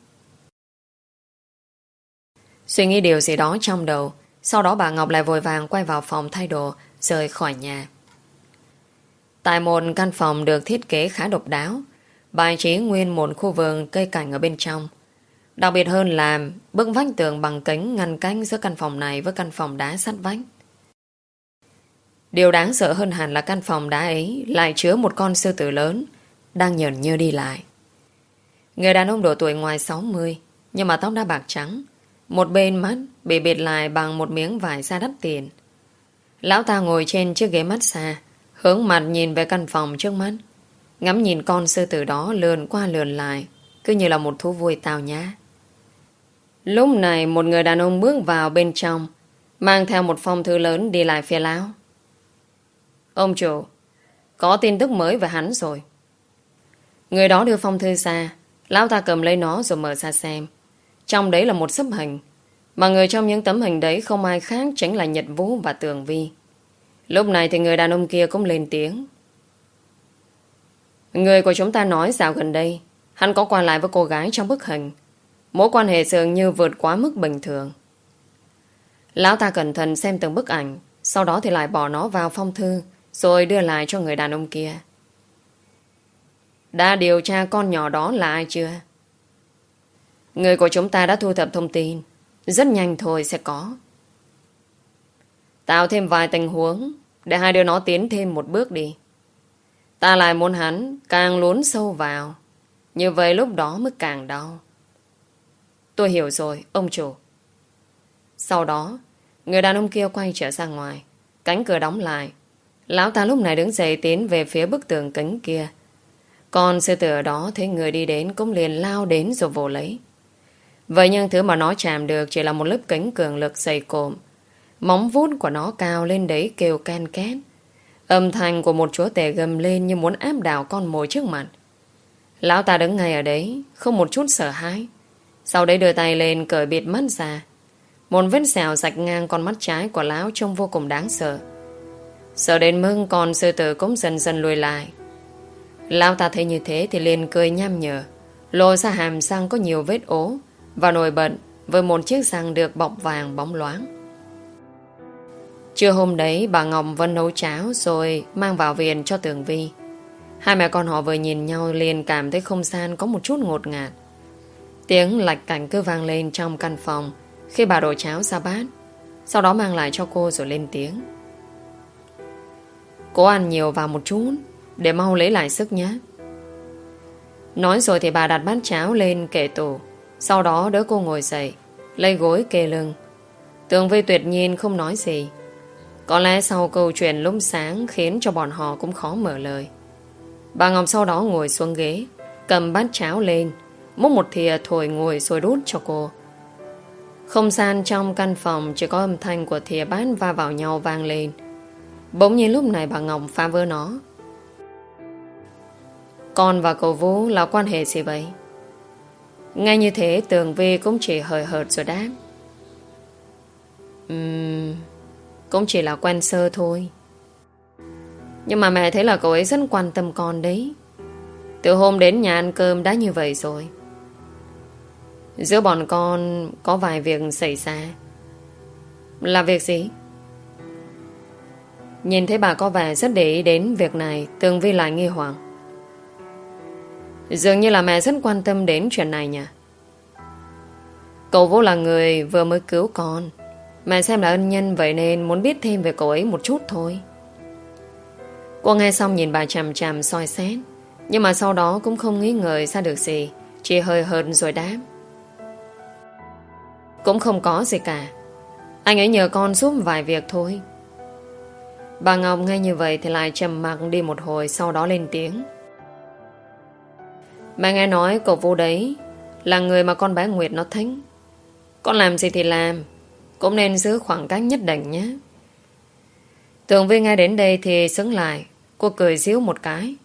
Suy nghĩ điều gì đó trong đầu, sau đó bà Ngọc lại vội vàng quay vào phòng thay đồ, rời khỏi nhà. Tại một căn phòng được thiết kế khá độc đáo, bài trí nguyên một khu vườn cây cảnh ở bên trong. Đặc biệt hơn là bức vách tường bằng kính ngăn cách giữa căn phòng này với căn phòng đá sát vách. Điều đáng sợ hơn hẳn là căn phòng đá ấy lại chứa một con sư tử lớn đang nhởn nhơ đi lại. Người đàn ông độ tuổi ngoài sáu mươi, nhưng mà tóc đã bạc trắng, một bên mắt bị bịt lại bằng một miếng vải da đắt tiền. Lão ta ngồi trên chiếc ghế massage, hướng mặt nhìn về căn phòng trước mắt, ngắm nhìn con sư tử đó lườn qua lườn lại, cứ như là một thú vui tào nhã. Lúc này một người đàn ông bước vào bên trong, mang theo một phong thư lớn đi lại phía lão. Ông chủ, có tin tức mới về hắn rồi. Người đó đưa phong thư ra, Lão ta cầm lấy nó rồi mở ra xem. Trong đấy là một sấp hình, mà người trong những tấm hình đấy không ai khác chính là Nhật Vũ và Tường Vi. Lúc này thì người đàn ông kia cũng lên tiếng. Người của chúng ta nói dạo gần đây hắn có qua lại với cô gái trong bức hình. Mối quan hệ dường như vượt quá mức bình thường. Lão ta cẩn thận xem từng bức ảnh, sau đó thì lại bỏ nó vào phong thư, rồi đưa lại cho người đàn ông kia. Đã điều tra con nhỏ đó là ai chưa? Người của chúng ta đã thu thập thông tin. Rất nhanh thôi sẽ có. Tạo thêm vài tình huống để hai đứa nó tiến thêm một bước đi. Ta lại muốn hắn càng lún sâu vào. Như vậy lúc đó mới càng đau. Tôi hiểu rồi, ông chủ. Sau đó, người đàn ông kia quay trở ra ngoài. Cánh cửa đóng lại. Lão ta lúc này đứng dậy tiến về phía bức tường kính kia. Còn sư tử ở đó thấy người đi đến cũng liền lao đến rồi vồ lấy. Vậy nhưng thứ mà nó chạm được chỉ là một lớp kính cường lực dày cộm. Móng vuốt của nó cao lên đấy kêu ken két. Âm thanh của một chúa tể gầm lên như muốn áp đảo con mồi trước mặt. Lão ta đứng ngay ở đấy, không một chút sợ hãi. Sau đấy đưa tay lên cởi bịt mắt ra. Một vết sẹo rạch ngang con mắt trái của lão trông vô cùng đáng sợ. Sợ đến mức con sư tử cũng dần dần lùi lại. Lão ta thấy như thế thì liền cười nham nhở, lôi ra hàm răng có nhiều vết ố và nổi bật với một chiếc răng được bọc vàng bóng loáng. Trưa hôm đấy bà Ngọc vẫn nấu cháo rồi mang vào viện cho Tường Vi. Hai mẹ con họ vừa nhìn nhau liền cảm thấy không gian có một chút ngột ngạt. Tiếng lạch cạch cứ vang lên trong căn phòng khi bà đổ cháo ra bát, sau đó mang lại cho cô rồi lên tiếng. Cô ăn nhiều vào một chút để mau lấy lại sức nhé. Nói rồi thì bà đặt bát cháo lên kệ tủ, sau đó đỡ cô ngồi dậy, lấy gối kê lưng. Tường Vi tuyệt nhiên không nói gì. Có lẽ sau câu chuyện lúc sáng khiến cho bọn họ cũng khó mở lời. Bà Ngọc sau đó ngồi xuống ghế, cầm bát cháo lên, múc một thìa thổi ngồi rồi đút cho cô. Không gian trong căn phòng chỉ có âm thanh của thìa bát va vào nhau vang lên. Bỗng nhiên lúc này bà Ngọc phá vỡ nó. Con và cậu Vũ là quan hệ gì vậy? Ngay như thế Tường Vi cũng chỉ hời hợt rồi đáp. Ừm... Cũng chỉ là quen sơ thôi. Nhưng mà mẹ thấy là cậu ấy rất quan tâm con đấy. Từ hôm đến nhà ăn cơm đã như vậy rồi. Giữa bọn con có vài việc xảy ra. Là việc gì? Nhìn thấy bà có vẻ rất để ý đến việc này, Tường Vi lại nghi hoặc. Dường như là mẹ rất quan tâm đến chuyện này nhỉ. Cậu Vũ là người vừa mới cứu con. Mẹ xem là ân nhân, vậy nên muốn biết thêm về cậu ấy một chút thôi. Cô nghe xong nhìn bà chằm chằm soi xét, nhưng mà sau đó cũng không nghĩ ngợi ra được gì, chỉ hơi hợt rồi đáp. Cũng không có gì cả. Anh ấy nhờ con giúp vài việc thôi. Bà Ngọc nghe như vậy thì lại trầm mặc đi một hồi, sau đó lên tiếng. Mẹ nghe nói cậu Vũ đấy là người mà con bé Nguyệt nó thích. Con làm gì thì làm, cũng nên giữ khoảng cách nhất định nhé. Tường Vi nghe đến đây thì sững lại. Cô cười díu một cái.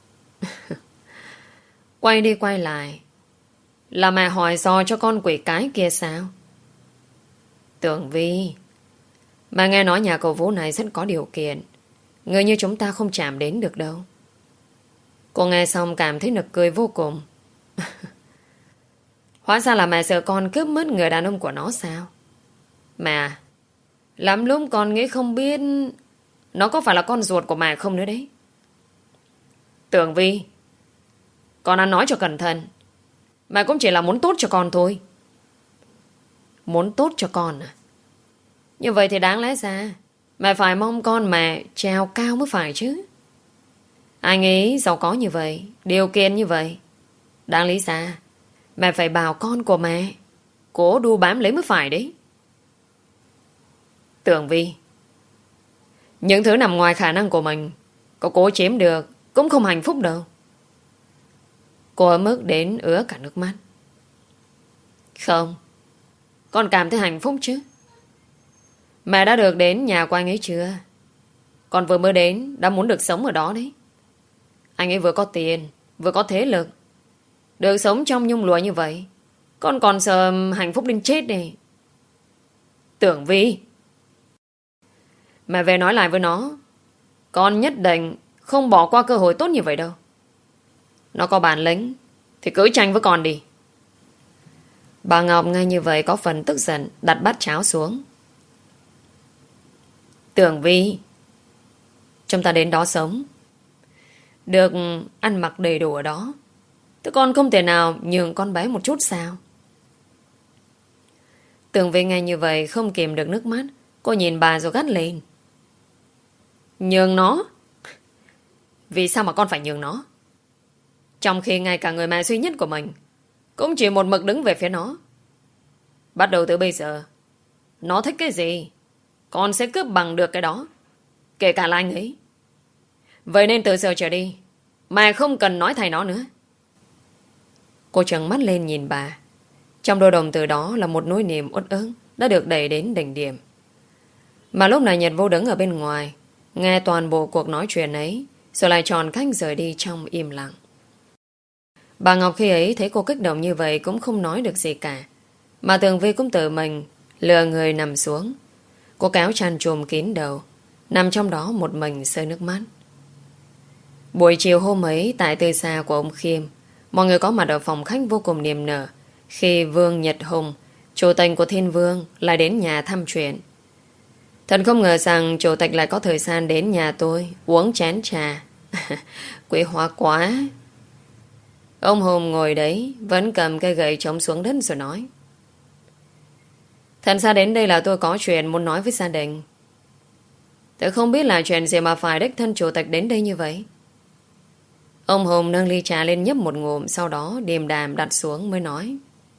Quay đi quay lại, là mẹ hỏi dò cho con quỷ cái kia sao? Tường Vi, bà nghe nói nhà cậu Vũ này rất có điều kiện, người như chúng ta không chạm đến được đâu. Cô nghe xong cảm thấy nực cười vô cùng. Hóa ra là mẹ sợ con cướp mất người đàn ông của nó sao? Mẹ, lắm lúc con nghĩ không biết nó có phải là con ruột của mẹ không nữa đấy. Tường Vi, con ăn nói cho cẩn thận. Mẹ cũng chỉ là muốn tốt cho con thôi. Muốn tốt cho con à? Như vậy thì đáng lẽ ra mẹ phải mong con mẹ trèo cao mới phải chứ. Anh ấy giàu có như vậy, điều kiện như vậy, đáng lý ra mẹ phải bảo con của mẹ cố đu bám lấy mới phải đấy. Tường Vi, những thứ nằm ngoài khả năng của mình, có cố chiếm được cũng không hạnh phúc đâu. Cô ở mức đến ứa cả nước mắt. Không, con cảm thấy hạnh phúc chứ. Mẹ đã được đến nhà của anh ấy chưa? Con vừa mới đến đã muốn được sống ở đó đấy. Anh ấy vừa có tiền, vừa có thế lực. Được sống trong nhung lụa như vậy, con còn sợ hạnh phúc đến chết đi. Tưởng Vi, mẹ về nói lại với nó, con nhất định không bỏ qua cơ hội tốt như vậy đâu. Nó có bản lĩnh thì cứ tranh với con đi. Bà Ngọc nghe như vậy có phần tức giận, đặt bát cháo xuống. Tưởng Vi, chúng ta đến đó sống, được ăn mặc đầy đủ ở đó, thế con không thể nào nhường con bé một chút sao? Tưởng Vi nghe như vậy không kìm được nước mắt. Cô nhìn bà rồi gắt lên. Nhường nó? Vì sao mà con phải nhường nó? Trong khi ngay cả người mẹ duy nhất của mình cũng chỉ một mực đứng về phía nó. Bắt đầu từ bây giờ, nó thích cái gì con sẽ cướp bằng được cái đó, kể cả là anh ấy. Vậy nên từ giờ trở đi, mẹ không cần nói thay nó nữa. Cô trợn mắt lên nhìn bà. Trong đôi đồng từ đó là một nỗi niềm uất ức đã được đẩy đến đỉnh điểm. Mà lúc này Nhật Vô đứng ở bên ngoài, nghe toàn bộ cuộc nói chuyện ấy, rồi lại tròn cách rời đi trong im lặng. Bà Ngọc khi ấy thấy cô kích động như vậy cũng không nói được gì cả. Mà Tường Vi cũng tự mình lừa người nằm xuống. Cô kéo chăn trùm kín đầu, nằm trong đó một mình rơi nước mắt. Buổi chiều hôm ấy tại tư xa của ông Khiêm, mọi người có mặt ở phòng khách vô cùng niềm nở khi Vương Nhật Hùng, chủ tịch của Thiên Vương, lại đến nhà thăm chuyện. Thật không ngờ rằng chủ tịch lại có thời gian đến nhà tôi uống chén trà. Quý hóa quá. Ông Hùng ngồi đấy vẫn cầm cây gậy chống xuống đất rồi nói: Thật ra đến đây là tôi có chuyện muốn nói với gia đình. Tôi không biết là chuyện gì mà phải đích thân chủ tịch đến đây như vậy. Ông Hùng nâng ly trà lên nhấp một ngụm, sau đó điềm đàm đặt xuống mới nói: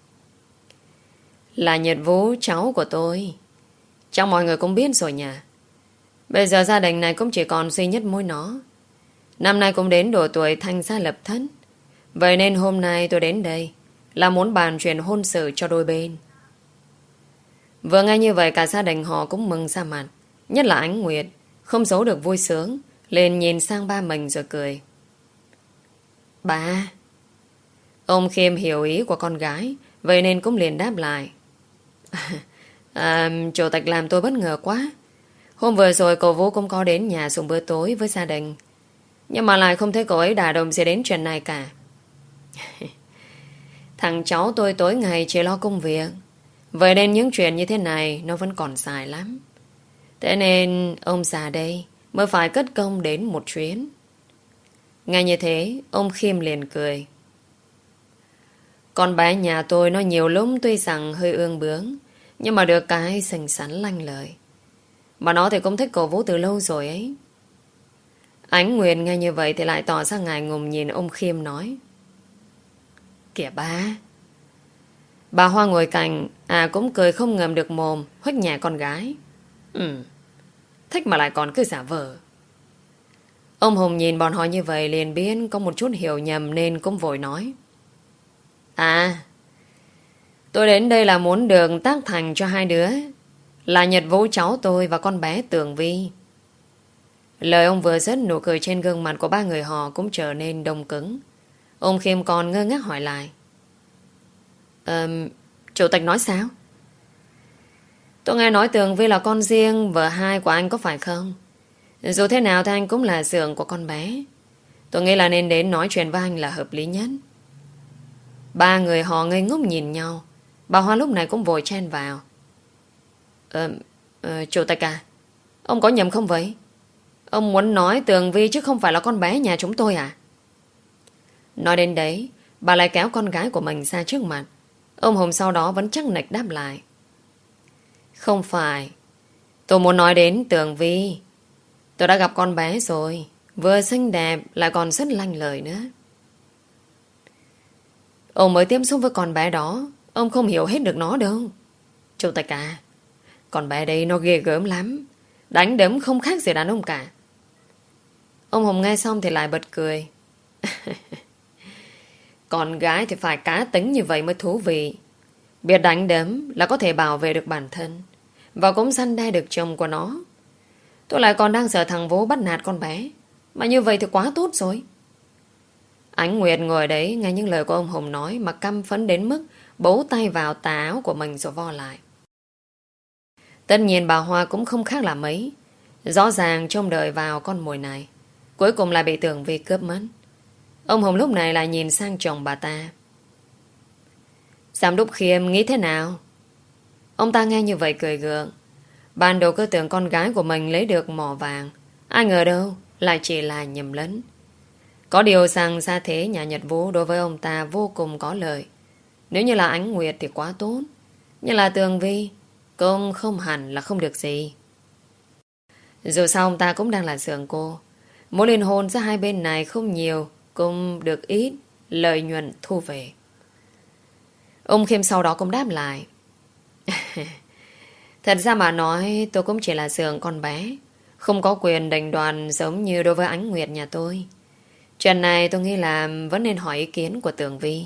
Là Nhật Vũ, cháu của tôi. Chắc mọi người cũng biết rồi nhỉ. Bây giờ gia đình này cũng chỉ còn duy nhất mỗi nó. Năm nay cũng đến độ tuổi thanh gia lập thất. Vậy nên hôm nay tôi đến đây là muốn bàn chuyện hôn sự cho đôi bên. Vừa nghe như vậy cả gia đình họ cũng mừng ra mặt. Nhất là Ánh Nguyệt không giấu được vui sướng, liền nhìn sang ba mình rồi cười. Ba. Ông Khiêm hiểu ý của con gái, vậy nên cũng liền đáp lại. À, chủ tịch làm tôi bất ngờ quá. Hôm vừa rồi cậu Vũ cũng có đến nhà dùng bữa tối với gia đình, nhưng mà lại không thấy cậu ấy đả động gì đến chuyện này cả. Thằng cháu tôi tối ngày chỉ lo công việc, vậy nên những chuyện như thế này nó vẫn còn dài lắm. Thế nên ông già đây mới phải cất công đến một chuyến. Nghe như thế, ông Khiêm liền cười. Con bé nhà tôi nó nhiều lúc tuy rằng hơi ương bướng, nhưng mà được cái xinh xắn lanh lợi. Mà nó thì cũng thích cổ Vũ từ lâu rồi ấy. Ánh Nguyệt nghe như vậy thì lại tỏ ra ngại ngùng nhìn ông Khiêm nói: Kìa ba. Bà Hoa ngồi cạnh, à cũng cười không ngầm được mồm, huých nhẹ con gái. Ừ, thích mà lại còn cứ giả vờ. Ông Hùng nhìn bọn họ như vậy liền biết có một chút hiểu nhầm nên cũng vội nói: À, tôi đến đây là muốn được tác thành cho hai đứa, là Nhật Vũ cháu tôi và con bé Tường Vi. Lời ông vừa dứt, nụ cười trên gương mặt của ba người họ cũng trở nên đông cứng. Ông Khiêm còn ngơ ngác hỏi lại: Ờ, chủ tịch nói sao? Tôi nghe nói Tường Vi là con riêng vợ hai của anh có phải không? Dù thế nào thì anh cũng là dượng của con bé. Tôi nghĩ là nên đến nói chuyện với anh là hợp lý nhất. Ba người họ ngây ngốc nhìn nhau. Bà Hoa lúc này cũng vội chen vào. Ờ, ờ, chủ tịch à, ông có nhầm không vậy? Ông muốn nói Tường Vi chứ không phải là con bé nhà chúng tôi à? Nói đến đấy, bà lại kéo con gái của mình ra trước mặt. Ông Hùng sau đó vẫn chắc nịch đáp lại: Không phải. Tôi muốn nói đến Tường Vi. Tôi đã gặp con bé rồi, vừa xinh đẹp lại còn rất lanh lợi nữa. Ông mới tiếp xúc với con bé đó, ông không hiểu hết được nó đâu. Chủ tịch à, con bé đây nó ghê gớm lắm, đánh đấm không khác gì đàn ông cả. Ông Hùng nghe xong thì lại bật cười. Con gái thì phải cá tính như vậy mới thú vị. Biết đánh đấm là có thể bảo vệ được bản thân, và cũng răn đe được chồng của nó. Tôi lại còn đang sợ thằng Vũ bắt nạt con bé, mà như vậy thì quá tốt rồi. Ánh Nguyệt ngồi đấy nghe những lời của ông Hùng nói mà căm phẫn đến mức bấu tay vào tà áo của mình rồi vo lại. Tất nhiên bà Hoa cũng không khác là mấy. Rõ ràng trông đợi vào con mồi này, cuối cùng lại bị Tường Vi cướp mất. Ông Hùng lúc này lại nhìn sang chồng bà ta. Giám đốc Khiêm nghĩ thế nào? Ông ta nghe như vậy cười gượng. Ban đầu cứ tưởng con gái của mình lấy được mỏ vàng, ai ngờ đâu lại chỉ là nhầm lẫn. Có điều rằng gia thế nhà Nhật Vũ đối với ông ta vô cùng có lợi. Nếu như là Ánh Nguyệt thì quá tốt, nhưng là Tường Vi cũng không hẳn là không được gì. Dù sao ông ta cũng đang là giường cô. Mối liên hôn giữa hai bên này không nhiều, cũng được ít lợi nhuận thu về. Ông Khiêm sau đó cũng đáp lại. Thật ra mà nói, tôi cũng chỉ là giường con bé, không có quyền đành đoàn giống như đối với Ánh Nguyệt nhà tôi. Chuyện này tôi nghĩ là vẫn nên hỏi ý kiến của Tường Vi.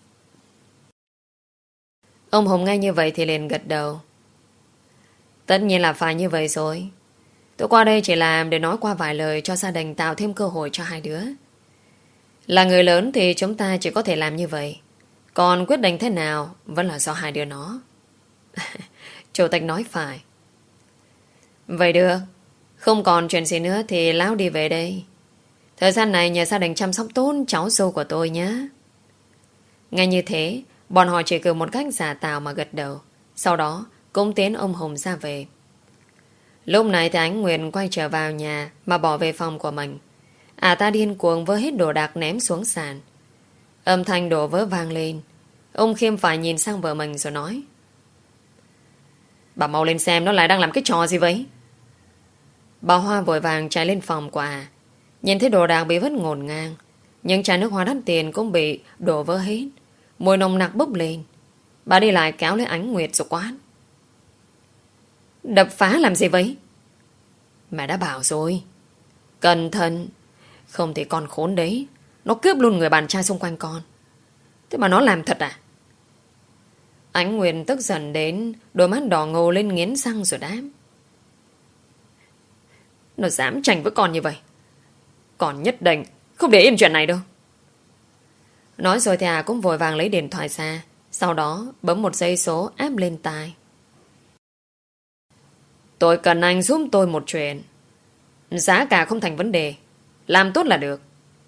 Ông Hùng nghe như vậy thì liền gật đầu. Tất nhiên là phải như vậy rồi. Tôi qua đây chỉ làm để nói qua vài lời cho gia đình tạo thêm cơ hội cho hai đứa. Là người lớn thì chúng ta chỉ có thể làm như vậy. Còn quyết định thế nào vẫn là do hai đứa nó. Chủ tịch nói phải. Vậy được. Không còn chuyện gì nữa thì Lão đi về đây. Thời gian này nhờ gia đình chăm sóc tốt cháu dâu của tôi nhé. Nghe như thế, bọn họ chỉ cười một cách giả tạo mà gật đầu. Sau đó cũng tiến ông Hùng ra về. Lúc này thì Ánh Nguyệt quay trở vào nhà mà bỏ về phòng của mình. À ta điên cuồng vơ hết đồ đạc ném xuống sàn. Âm thanh đổ vỡ vang lên. Ông Khiêm phải nhìn sang vợ mình rồi nói. Bà mau lên xem nó lại đang làm cái trò gì vậy? Bà Hoa vội vàng chạy lên phòng của à. Nhìn thấy đồ đạc bị vứt ngổn ngang. Những chai nước hoa đắt tiền cũng bị đổ vỡ hết. Mùi nồng nặc bốc lên. Bà đi lại kéo lấy Ánh Nguyệt rồi quát. Đập phá làm gì vậy? Mẹ đã bảo rồi. Cẩn thận. Không thì con khốn đấy nó cướp luôn người bạn trai xung quanh con. Thế mà nó làm thật à? Ánh Nguyệt tức giận đến đôi mắt đỏ ngầu lên nghiến răng rồi đáp. Nó dám tranh với con như vậy, con nhất định không để im chuyện này đâu. Nói rồi thì à cũng vội vàng lấy điện thoại ra. Sau đó bấm một dây số áp lên tai. Tôi cần anh giúp tôi một chuyện. Giá cả không thành vấn đề, làm tốt là được.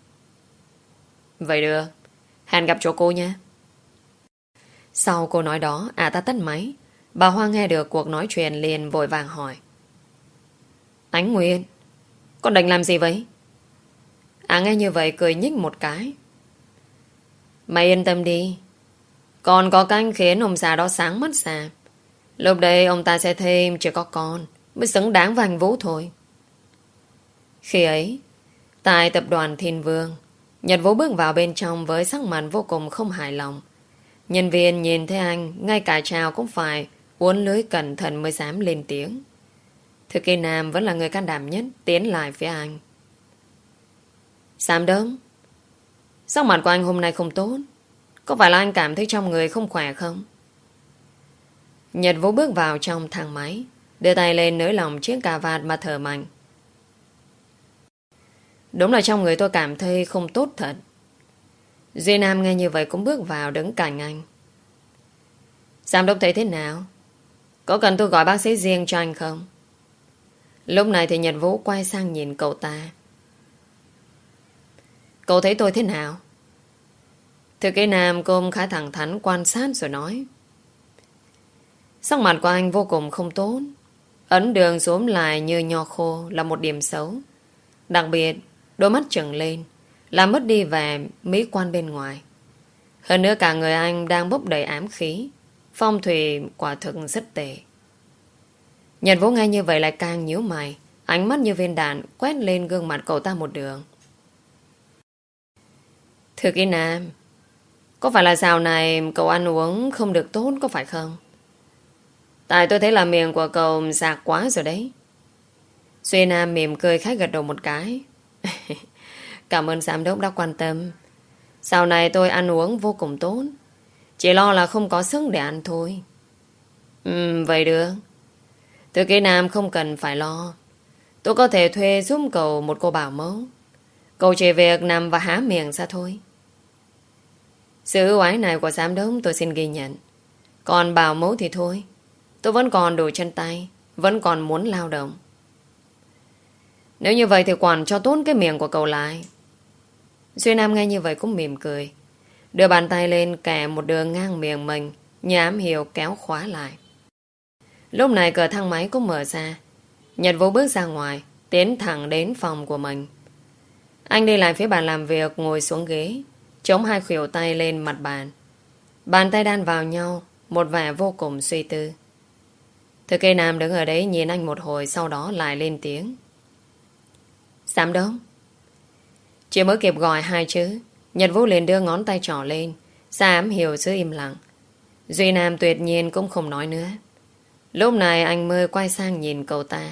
Vậy được. Hẹn gặp chỗ cô nha. Sau câu nói đó à ta tắt máy. Bà Hoa nghe được cuộc nói chuyện liền vội vàng hỏi. Ánh Nguyệt, con định làm gì vậy? À nghe như vậy cười nhích một cái. Mày yên tâm đi. Còn có cách khiến ông già đó sáng mắt ra. Lúc đây ông ta sẽ thêm chỉ có con mới xứng đáng với anh Vũ thôi. Khi ấy, tại tập đoàn Thiên Vương, Nhật Vũ bước vào bên trong với sắc mặt vô cùng không hài lòng. Nhân viên nhìn thấy anh, ngay cả chào cũng phải uốn lưới cẩn thận mới dám lên tiếng. Thư ký Nam vẫn là người can đảm nhất tiến lại phía anh. Giám đốc, sắc mặt của anh hôm nay không tốt. Có phải là anh cảm thấy trong người không khỏe không? Nhật Vũ bước vào trong thang máy, đưa tay lên nới lỏng chiếc cà vạt mà thở mạnh. Đúng là trong người tôi cảm thấy không tốt thật. Duy Nam nghe như vậy cũng bước vào đứng cạnh anh. Giám đốc thấy thế nào? Có cần tôi gọi bác sĩ riêng cho anh không? Lúc này thì Nhật Vũ quay sang nhìn cậu ta. Cậu thấy tôi thế nào? Thư ký Nam cũng khá thẳng thắn quan sát rồi nói. Sắc mặt của anh vô cùng không tốt. Ấn đường xuống lại như nho khô là một điểm xấu. Đặc biệt, đôi mắt trừng lên, làm mất đi vẻ mỹ quan bên ngoài. Hơn nữa cả người anh đang bốc đầy ám khí. Phong thủy quả thực rất tệ. Nhật Vũ nghe như vậy lại càng nhíu mày. Ánh mắt như viên đạn quét lên gương mặt cậu ta một đường. Thư ký Nam, có phải là dạo này cậu ăn uống không được tốt có phải không? Tại tôi thấy là miệng của cậu dạc quá rồi đấy. Duy Nam mỉm cười khách gật đầu một cái. Cảm ơn giám đốc đã quan tâm. Dạo này tôi ăn uống vô cùng tốt. Chỉ lo là không có sức để ăn thôi. Ừ, vậy được. Thư ký Nam không cần phải lo. Tôi có thể thuê giúp cậu một cô bảo mẫu. Cậu chỉ việc nằm và há miệng ra thôi. Sự ưu ái này của giám đốc tôi xin ghi nhận. Còn bảo mẫu thì thôi. Tôi vẫn còn đủ chân tay, vẫn còn muốn lao động. Nếu như vậy thì quản cho tốt cái miệng của cậu lại. Duy Nam nghe như vậy cũng mỉm cười, đưa bàn tay lên kẻ một đường ngang miệng mình, như ám hiệu kéo khóa lại. Lúc này cửa thang máy cũng mở ra. Nhật Vũ bước ra ngoài, tiến thẳng đến phòng của mình. Anh đi lại phía bàn làm việc, ngồi xuống ghế, chống hai khuỷu tay lên mặt bàn. Bàn tay đan vào nhau, một vẻ vô cùng suy tư. Thư ký Nam đứng ở đấy nhìn anh một hồi, sau đó lại lên tiếng. Giám đốc. Chỉ mới kịp gọi hai chữ, Nhật Vũ liền đưa ngón tay trỏ lên, ra ám hiệu sự im lặng. Duy Nam tuyệt nhiên cũng không nói nữa. Lúc này anh mới quay sang nhìn cậu ta.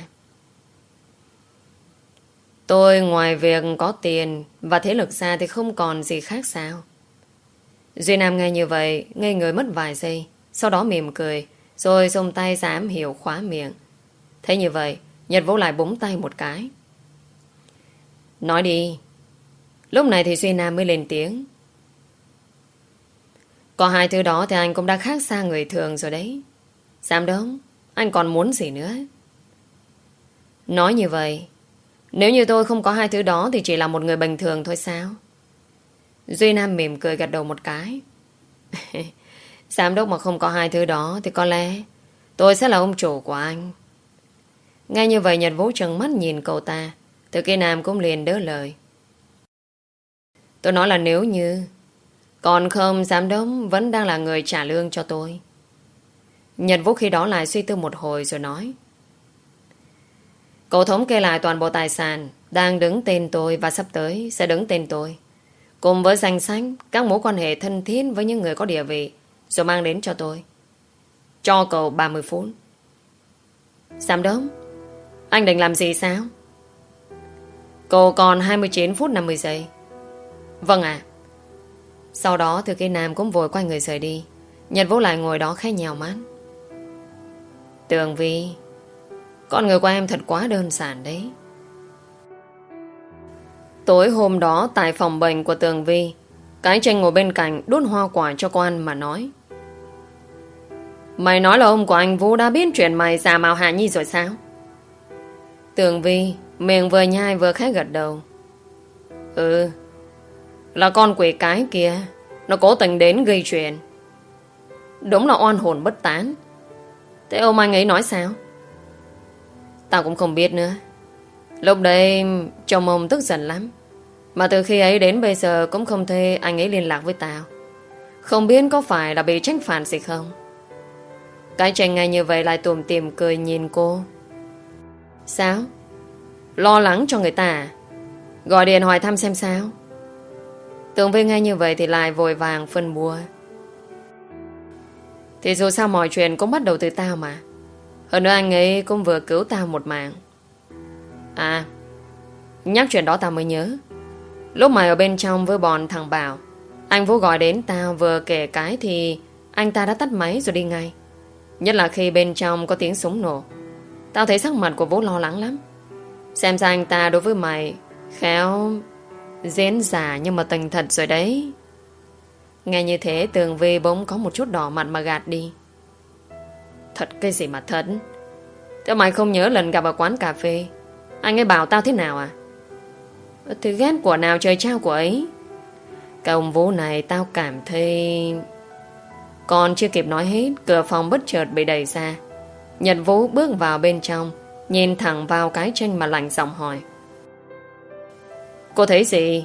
Tôi ngoài việc có tiền và thế lực ra thì không còn gì khác sao? Duy Nam nghe như vậy, ngây người mất vài giây, sau đó mỉm cười, rồi xông tay ra ám hiệu khóa miệng. Thế như vậy, Nhật Vũ lại búng tay một cái. Nói đi. Lúc này thì Duy Nam mới lên tiếng. Có hai thứ đó thì anh cũng đã khác xa người thường rồi đấy. Giám đốc, anh còn muốn gì nữa? Nói như vậy, nếu như tôi không có hai thứ đó thì chỉ là một người bình thường thôi sao? Duy Nam mỉm cười gật đầu một cái. Giám đốc mà không có hai thứ đó thì có lẽ tôi sẽ là ông chủ của anh. Ngay như vậy Nhật Vũ trừng mắt nhìn cậu ta. Từ kia Nam cũng liền đỡ lời. Tôi nói là nếu như, còn không giám đốc vẫn đang là người trả lương cho tôi. Nhật Vũ khi đó lại suy tư một hồi rồi nói. Cậu thống kê lại toàn bộ tài sản đang đứng tên tôi và sắp tới sẽ đứng tên tôi, cùng với danh sách các mối quan hệ thân thiết với những người có địa vị, rồi mang đến cho tôi. Cho cậu ba mươi phút. Giám đốc, anh định làm gì sao? Cậu còn hai mươi chín phút năm mươi giây. Vâng ạ. Sau đó Thư ký Nam cũng vội quay người rời đi. Nhật Vũ lại ngồi đó khẽ nhèo mắt. Tường Vi, con người của em thật quá đơn giản đấy. Tối hôm đó tại phòng bệnh của Tường Vi, cái Tranh ngồi bên cạnh đút hoa quả cho cô ăn mà nói. Mày nói là ông của anh Vũ đã biết chuyện mày giả mạo Hà Nhi rồi sao? Tường Vi miệng vừa nhai vừa khẽ gật đầu. Ừ, là con quỷ cái kia, nó cố tình đến gây chuyện. Đúng là oan hồn bất tán. Thế ông anh ấy nói sao? Tao cũng không biết nữa. Lúc đấy chồng ông tức giận lắm, mà từ khi ấy đến bây giờ cũng không thấy anh ấy liên lạc với tao. Không biết có phải là bị trách phạt gì không. Cái Tranh ngay như vậy lại tủm tỉm cười nhìn cô. Sao? Lo lắng cho người ta à? Gọi điện hỏi thăm xem sao. Tường Vi nghe như vậy thì lại vội vàng phân bua. Thì dù sao mọi chuyện cũng bắt đầu từ tao mà. Hơn nữa anh ấy cũng vừa cứu tao một mạng. À, nhắc chuyện đó tao mới nhớ. Lúc mày ở bên trong với bọn thằng Bảo, anh Vũ gọi đến tao vừa kể cái thì anh ta đã tắt máy rồi đi ngay. Nhất là khi bên trong có tiếng súng nổ. Tao thấy sắc mặt của Vũ lo lắng lắm. Xem ra anh ta đối với mày khéo diễn giả nhưng mà tình thật rồi đấy. Nghe như thế Tường Vi bỗng có một chút đỏ mặt mà gạt đi. Thật cái gì mà thật? Thế mày không nhớ lần gặp ở quán cà phê anh ấy bảo tao thế nào à? Thì ghét của nào trời trao của ấy. Cái ông Vũ này tao cảm thấy... Còn chưa kịp nói hết, cửa phòng bất chợt bị đẩy ra. Nhật Vũ bước vào bên trong, nhìn thẳng vào cái Tranh mà lạnh giọng hỏi. Cô thấy gì?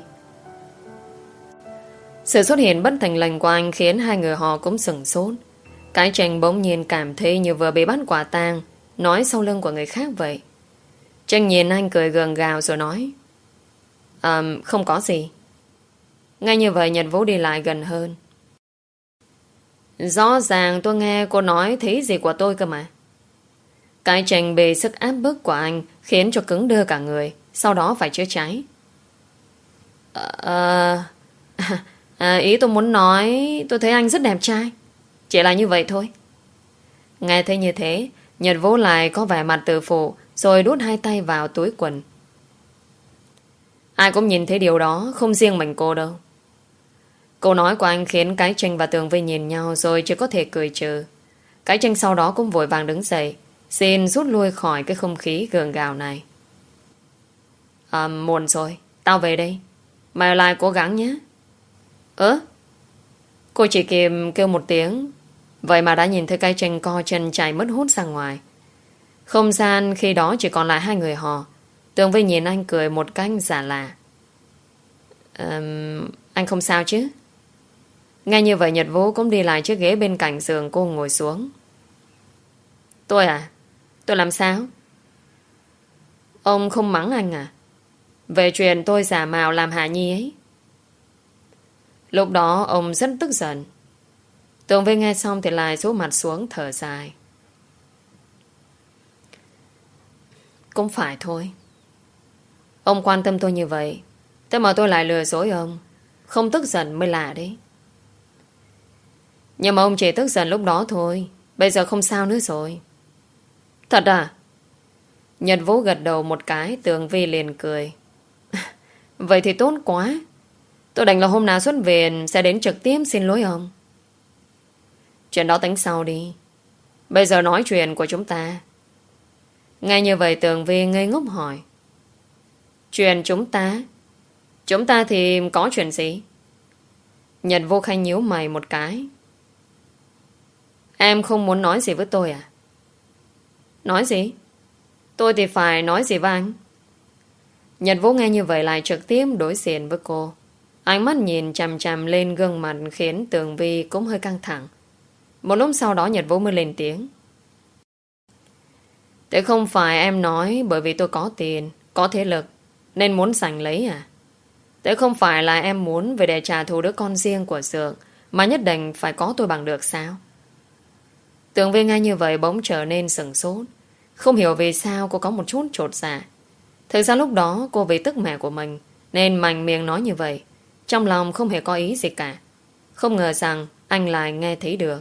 Sự xuất hiện bất thành lệnh của anh khiến hai người họ cũng sửng sốt. Cái Tranh bỗng nhiên cảm thấy như vừa bị bắt quả tang, nói sau lưng của người khác vậy. Tranh nhìn anh cười gượng gạo rồi nói. À, không có gì. Ngay như vậy Nhật Vũ đi lại gần hơn. Rõ ràng tôi nghe cô nói thấy gì của tôi cơ mà. Cái Tranh bị sức áp bức của anh khiến cho cứng đơ cả người, sau đó phải chữa cháy. À, à, ý tôi muốn nói tôi thấy anh rất đẹp trai. Chỉ là như vậy thôi. Nghe thấy như thế, Nhật Vũ lại có vẻ mặt tự phụ, rồi đút hai tay vào túi quần. Ai cũng nhìn thấy điều đó, không riêng mình cô đâu. Câu nói của anh khiến Cái Trinh và Tường Vi nhìn nhau rồi chỉ có thể cười trừ. Cái Trinh sau đó cũng vội vàng đứng dậy, xin rút lui khỏi cái không khí gượng gạo này. À, muộn rồi, tao về đây. Mày ở lại cố gắng nhé. Ơ? Cô chỉ kịp kêu một tiếng, vậy mà đã nhìn thấy Cái Trinh co chân chạy mất hút ra ngoài. Không gian khi đó chỉ còn lại hai người họ. Tường Vi nhìn anh cười một cách giả lạ. um, Anh không sao chứ? Nghe như vậy Nhật Vũ cũng đi lại chiếc ghế bên cạnh giường cô ngồi xuống. Tôi à? Tôi làm sao? Ông không mắng anh à? Về chuyện tôi giả mạo làm Hà Nhi ấy. Lúc đó ông rất tức giận. Tường Vi nghe xong thì lại xuống mặt xuống thở dài. Cũng phải thôi. Ông quan tâm tôi như vậy, thế mà tôi lại lừa dối ông. Không tức giận mới lạ đấy. Nhưng mà ông chỉ tức giận lúc đó thôi. Bây giờ không sao nữa rồi. Thật à? Nhật Vũ gật đầu một cái. Tường Vi liền cười. Vậy thì tốt quá. Tôi định là hôm nào xuất viện sẽ đến trực tiếp xin lỗi ông. Chuyện đó tính sau đi. Bây giờ nói chuyện của chúng ta. Ngay như vậy Tường Vi ngây ngốc hỏi. Chuyện chúng ta? Chúng ta thì có chuyện gì? Nhật Vô Khanh nhíu mày một cái. Em không muốn nói gì với tôi à? Nói gì? Tôi thì phải nói gì với anh? Nhật Vũ nghe như vậy lại trực tiếp đối diện với cô. Ánh mắt nhìn chằm chằm lên gương mặt khiến Tường Vi cũng hơi căng thẳng. Một lúc sau đó Nhật Vũ mới lên tiếng. Thế không phải em nói bởi vì tôi có tiền, có thế lực nên muốn giành lấy à? Thế không phải là em muốn về để trả thù đứa con riêng của Dượng mà nhất định phải có tôi bằng được sao? Tường Vi nghe như vậy bỗng trở nên sửng sốt. Không hiểu vì sao cô có một chút chột dạ. Thực ra lúc đó cô vì tức mẹ của mình nên mạnh miệng nói như vậy. Trong lòng không hề có ý gì cả. Không ngờ rằng anh lại nghe thấy được.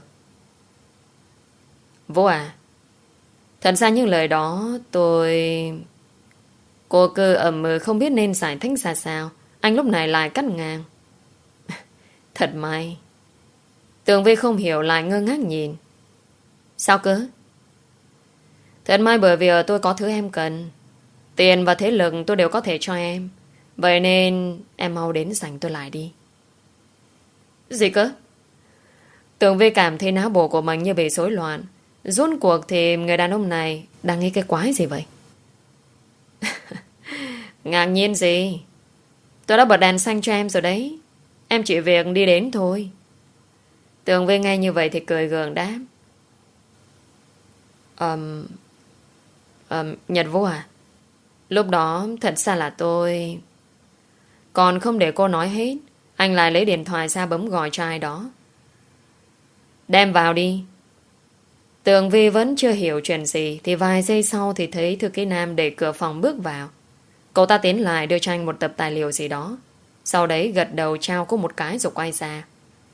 Vũ à, thật ra những lời đó tôi... Cô cứ ẩm mừ không biết nên giải thích ra sao. Anh lúc này lại cắt ngang. Thật may. Tường Vi không hiểu lại ngơ ngác nhìn. Sao cơ? Thật may bởi vì tôi có thứ em cần. Tiền và thế lực tôi đều có thể cho em. Vậy nên em mau đến giành tôi lại đi. Gì cơ? Tường Vi cảm thấy não bộ của mình như bị rối loạn. Rốt cuộc thì người đàn ông này đang nghĩ cái quái gì vậy? Ngạc nhiên gì? Tôi đã bật đèn xanh cho em rồi đấy. Em chỉ việc đi đến thôi. Tường Vi nghe như vậy thì cười gượng đáp. um, um, Nhật Vũ à, lúc đó thật ra là tôi... Còn không để cô nói hết, anh lại lấy điện thoại ra bấm gọi cho ai đó. Đem vào đi. Tường Vi vẫn chưa hiểu chuyện gì thì vài giây sau thì thấy thư ký nam đẩy cửa phòng bước vào. Cậu ta tiến lại đưa cho anh một tập tài liệu gì đó. Sau đấy gật đầu trao cô một cái rồi quay ra.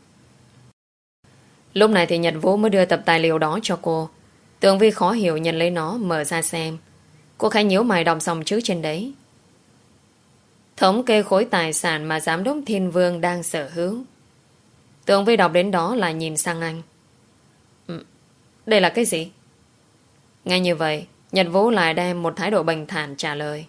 Lúc này thì Nhật Vũ mới đưa tập tài liệu đó cho cô. Tường Vi khó hiểu nhận lấy nó mở ra xem. Cô khẽ nhíu mày đọc dòng chữ trên đấy. Thống kê khối tài sản mà giám đốc Thiên Vương đang sở hữu. Tường Vi đọc đến đó lại nhìn sang anh. Ừ, đây là cái gì? Ngay như vậy Nhật Vũ lại đem một thái độ bình thản trả lời.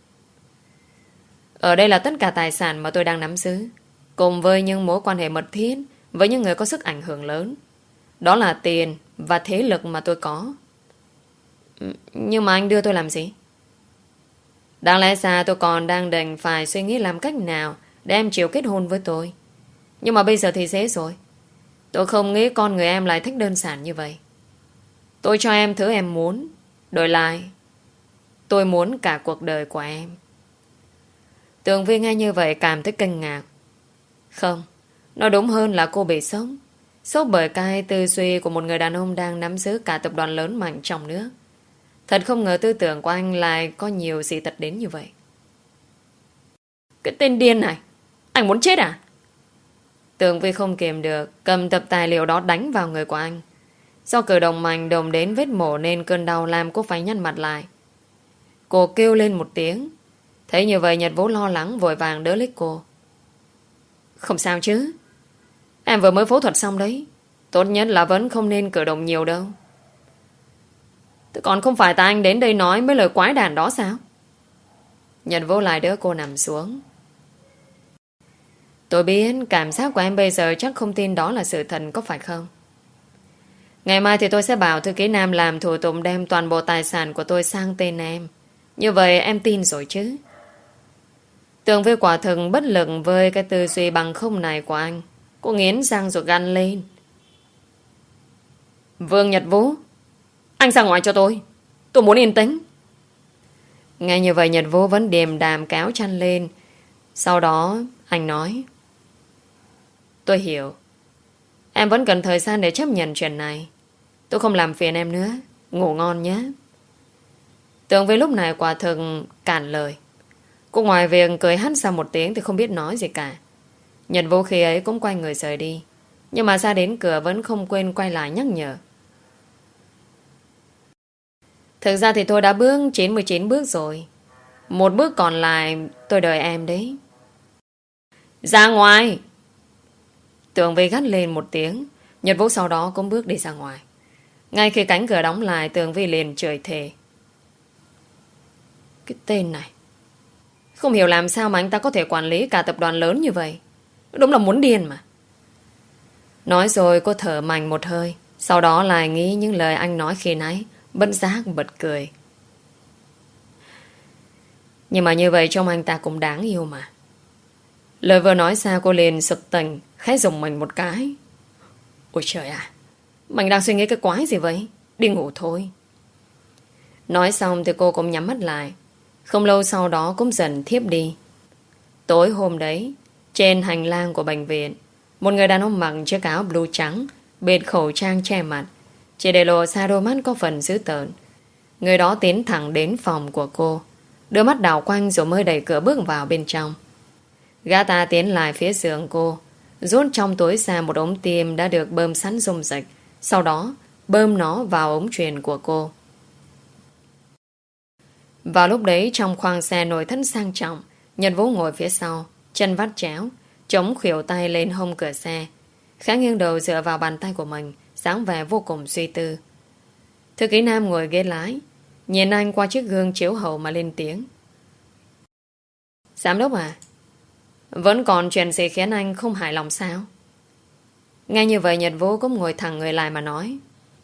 Ở đây là tất cả tài sản mà tôi đang nắm giữ, cùng với những mối quan hệ mật thiết với những người có sức ảnh hưởng lớn. Đó là tiền và thế lực mà tôi có. Nhưng mà anh đưa tôi làm gì? Đáng lẽ ra tôi còn đang định phải suy nghĩ làm cách nào để em chịu kết hôn với tôi. Nhưng mà bây giờ thì dễ rồi. Tôi không nghĩ con người em lại thích đơn giản như vậy. Tôi cho em thứ em muốn. Đổi lại, tôi muốn cả cuộc đời của em. Tường Vi nghe như vậy cảm thấy kinh ngạc. Không, nói đúng hơn là cô bị sốc. Sốc bởi cái tư duy của một người đàn ông đang nắm giữ cả tập đoàn lớn mạnh trong nước. Thật không ngờ tư tưởng của anh lại có nhiều dị tật đến như vậy. Cái tên điên này, anh muốn chết à? Tường Vi không kiềm được, cầm tập tài liệu đó đánh vào người của anh. Do cử động mạnh đồng đến vết mổ nên cơn đau làm cô phải nhăn mặt lại. Cô kêu lên một tiếng. Thấy như vậy Nhật Vũ lo lắng vội vàng đỡ lấy cô. Không sao chứ? Em vừa mới phẫu thuật xong đấy. Tốt nhất là vẫn không nên cử động nhiều đâu. Thế còn không phải tại anh đến đây nói mấy lời quái đản đó sao? Nhật Vũ lại đỡ cô nằm xuống. Tôi biết cảm giác của em bây giờ chắc không tin đó là sự thật, có phải không? Ngày mai thì tôi sẽ bảo thư ký Nam làm thủ tục đem toàn bộ tài sản của tôi sang tên em. Như vậy em tin rồi chứ? Tường Vi quả thực bất lực với cái tư duy bằng không này của anh. Cô nghiến răng rồi gằn lên. Vương Nhật Vũ, anh ra ngoài cho tôi. Tôi muốn yên tĩnh. Nghe như vậy Nhật Vũ vẫn điềm đàm kéo chăn lên. Sau đó anh nói. Tôi hiểu. Em vẫn cần thời gian để chấp nhận chuyện này. Tôi không làm phiền em nữa. Ngủ ngon nhé. Tường Vi lúc này quả thực cản lời. Cô ngoài việc cười hắt ra một tiếng thì không biết nói gì cả. Nhật Vũ khi ấy cũng quay người rời đi. Nhưng mà ra đến cửa vẫn không quên quay lại nhắc nhở. Thực ra thì tôi đã bước chín mươi chín bước rồi. Một bước còn lại tôi đợi em đấy. Ra ngoài. Tường Vi gắt lên một tiếng. Nhật Vũ sau đó cũng bước đi ra ngoài. Ngay khi cánh cửa đóng lại, Tường Vi liền chửi thề. Cái tên này, không hiểu làm sao mà anh ta có thể quản lý cả tập đoàn lớn như vậy. Đúng là muốn điên mà. Nói rồi cô thở mạnh một hơi. Sau đó lại nghĩ những lời anh nói khi nãy. Bất giác bật cười. Nhưng mà như vậy trông anh ta cũng đáng yêu mà. Lời vừa nói ra cô liền sực tỉnh, khẽ dùng mình một cái. Ôi trời à, mình đang suy nghĩ cái quái gì vậy? Đi ngủ thôi. Nói xong thì cô cũng nhắm mắt lại. Không lâu sau đó cũng dần thiếp đi. Tối hôm đấy, trên hành lang của bệnh viện, một người đàn ông mặc chiếc áo blue trắng, bịt khẩu trang che mặt, chỉ để lộ ra đôi mắt có phần dữ tợn. Người đó tiến thẳng đến phòng của cô, đưa mắt đảo quanh rồi mới đẩy cửa bước vào bên trong. Gã ta tiến lại phía giường cô, rút trong túi ra một ống tiêm đã được bơm sẵn dung dịch, sau đó bơm nó vào ống truyền của cô. Vào lúc đấy trong khoang xe nội thất sang trọng, Nhật Vũ ngồi phía sau, chân vắt chéo, chống khuỷu tay lên hông cửa xe, khá nghiêng đầu dựa vào bàn tay của mình, dáng vẻ vô cùng suy tư. Thư ký Nam ngồi ghế lái, nhìn anh qua chiếc gương chiếu hậu mà lên tiếng. Giám đốc à, vẫn còn chuyện gì khiến anh không hài lòng sao? Nghe như vậy Nhật Vũ cũng ngồi thẳng người lại mà nói.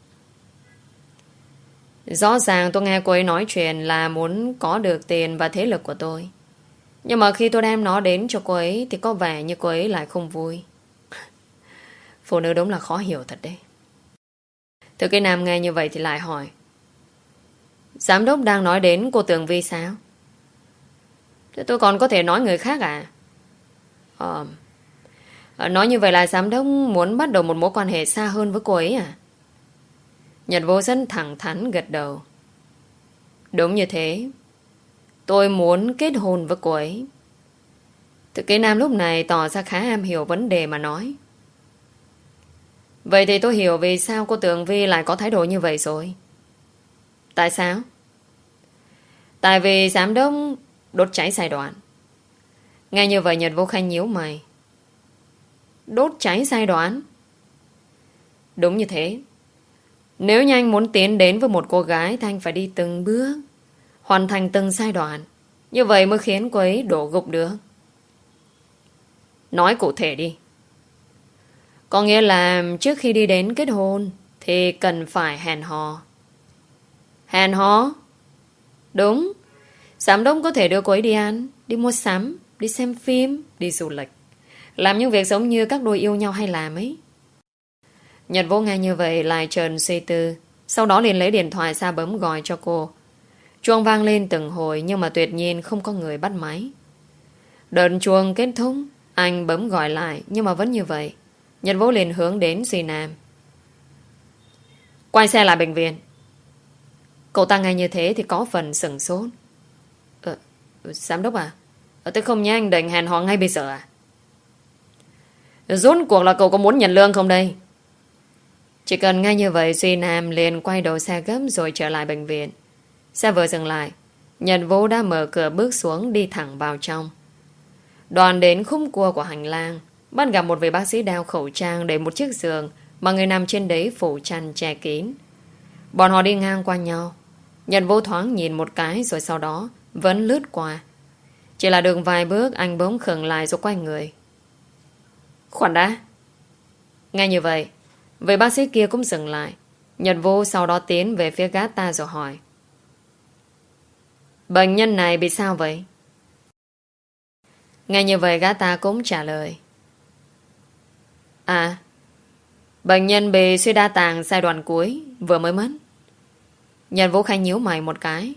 Rõ ràng tôi nghe cô ấy nói chuyện là muốn có được tiền và thế lực của tôi. Nhưng mà khi tôi đem nó đến cho cô ấy thì có vẻ như cô ấy lại không vui. Phụ nữ đúng là khó hiểu thật đấy. Thư ký Nam nghe như vậy thì lại hỏi. Giám đốc đang nói đến cô Tường Vi sao? Thế tôi còn có thể nói người khác à? Ờ, nói như vậy là giám đốc muốn bắt đầu một mối quan hệ xa hơn với cô ấy à? Nhật Vô rất thẳng thắn gật đầu. Đúng như thế. Tôi muốn kết hôn với cô ấy. Thư ký Nam lúc này tỏ ra khá am hiểu vấn đề mà nói. Vậy thì tôi hiểu vì sao cô Tường Vi lại có thái độ như vậy rồi. Tại sao? Tại vì giám đốc đốt cháy giai đoạn. Nghe như vậy Nhật Vô Khanh nhíu mày. Đốt cháy giai đoạn? Đúng như thế. Nếu như anh muốn tiến đến với một cô gái thì anh phải đi từng bước, hoàn thành từng giai đoạn. Như vậy mới khiến cô ấy đổ gục được. Nói cụ thể đi. Có nghĩa là trước khi đi đến kết hôn thì cần phải hẹn hò. Hẹn hò? Đúng. Giám đốc có thể đưa cô ấy đi ăn, đi mua sắm, đi xem phim, đi du lịch, làm những việc giống như các đôi yêu nhau hay làm ấy. Nhật Vô nghe như vậy lại trần suy tư. Sau đó liền lấy điện thoại ra bấm gọi cho cô. Chuông vang lên từng hồi nhưng mà tuyệt nhiên không có người bắt máy. Đợt chuông kết thúc, anh bấm gọi lại nhưng mà vẫn như vậy. Nhật Vô liền hướng đến Duy Nam. Quay xe lại bệnh viện. Cậu ta nghe như thế thì có phần sửng sốt. Ờ, giám đốc à? Ờ, tôi không nhớ anh định hẹn hò ngay bây giờ à? Rốt cuộc là cậu có muốn nhận lương không đây? Chỉ cần ngay như vậy Duy Nam liền quay đầu xe gấp rồi trở lại bệnh viện. Xe vừa dừng lại, Nhật Vũ đã mở cửa bước xuống đi thẳng vào trong. Đoàn đến khúc cua của hành lang, bắt gặp một vị bác sĩ đeo khẩu trang để một chiếc giường mà người nằm trên đấy phủ chăn che kín. Bọn họ đi ngang qua nhau. Nhật Vũ thoáng nhìn một cái rồi sau đó vẫn lướt qua. Chỉ là đường vài bước anh bỗng khựng lại rồi quay người. Khoan đã. Ngay như vậy, vị bác sĩ kia cũng dừng lại. Nhật Vũ sau đó tiến về phía gã ta rồi hỏi. Bệnh nhân này bị sao vậy? Ngay như vậy gã ta cũng trả lời. À, bệnh nhân bị suy đa tạng giai đoạn cuối, vừa mới mất. Nhật Vũ khanh nhíu mày một cái.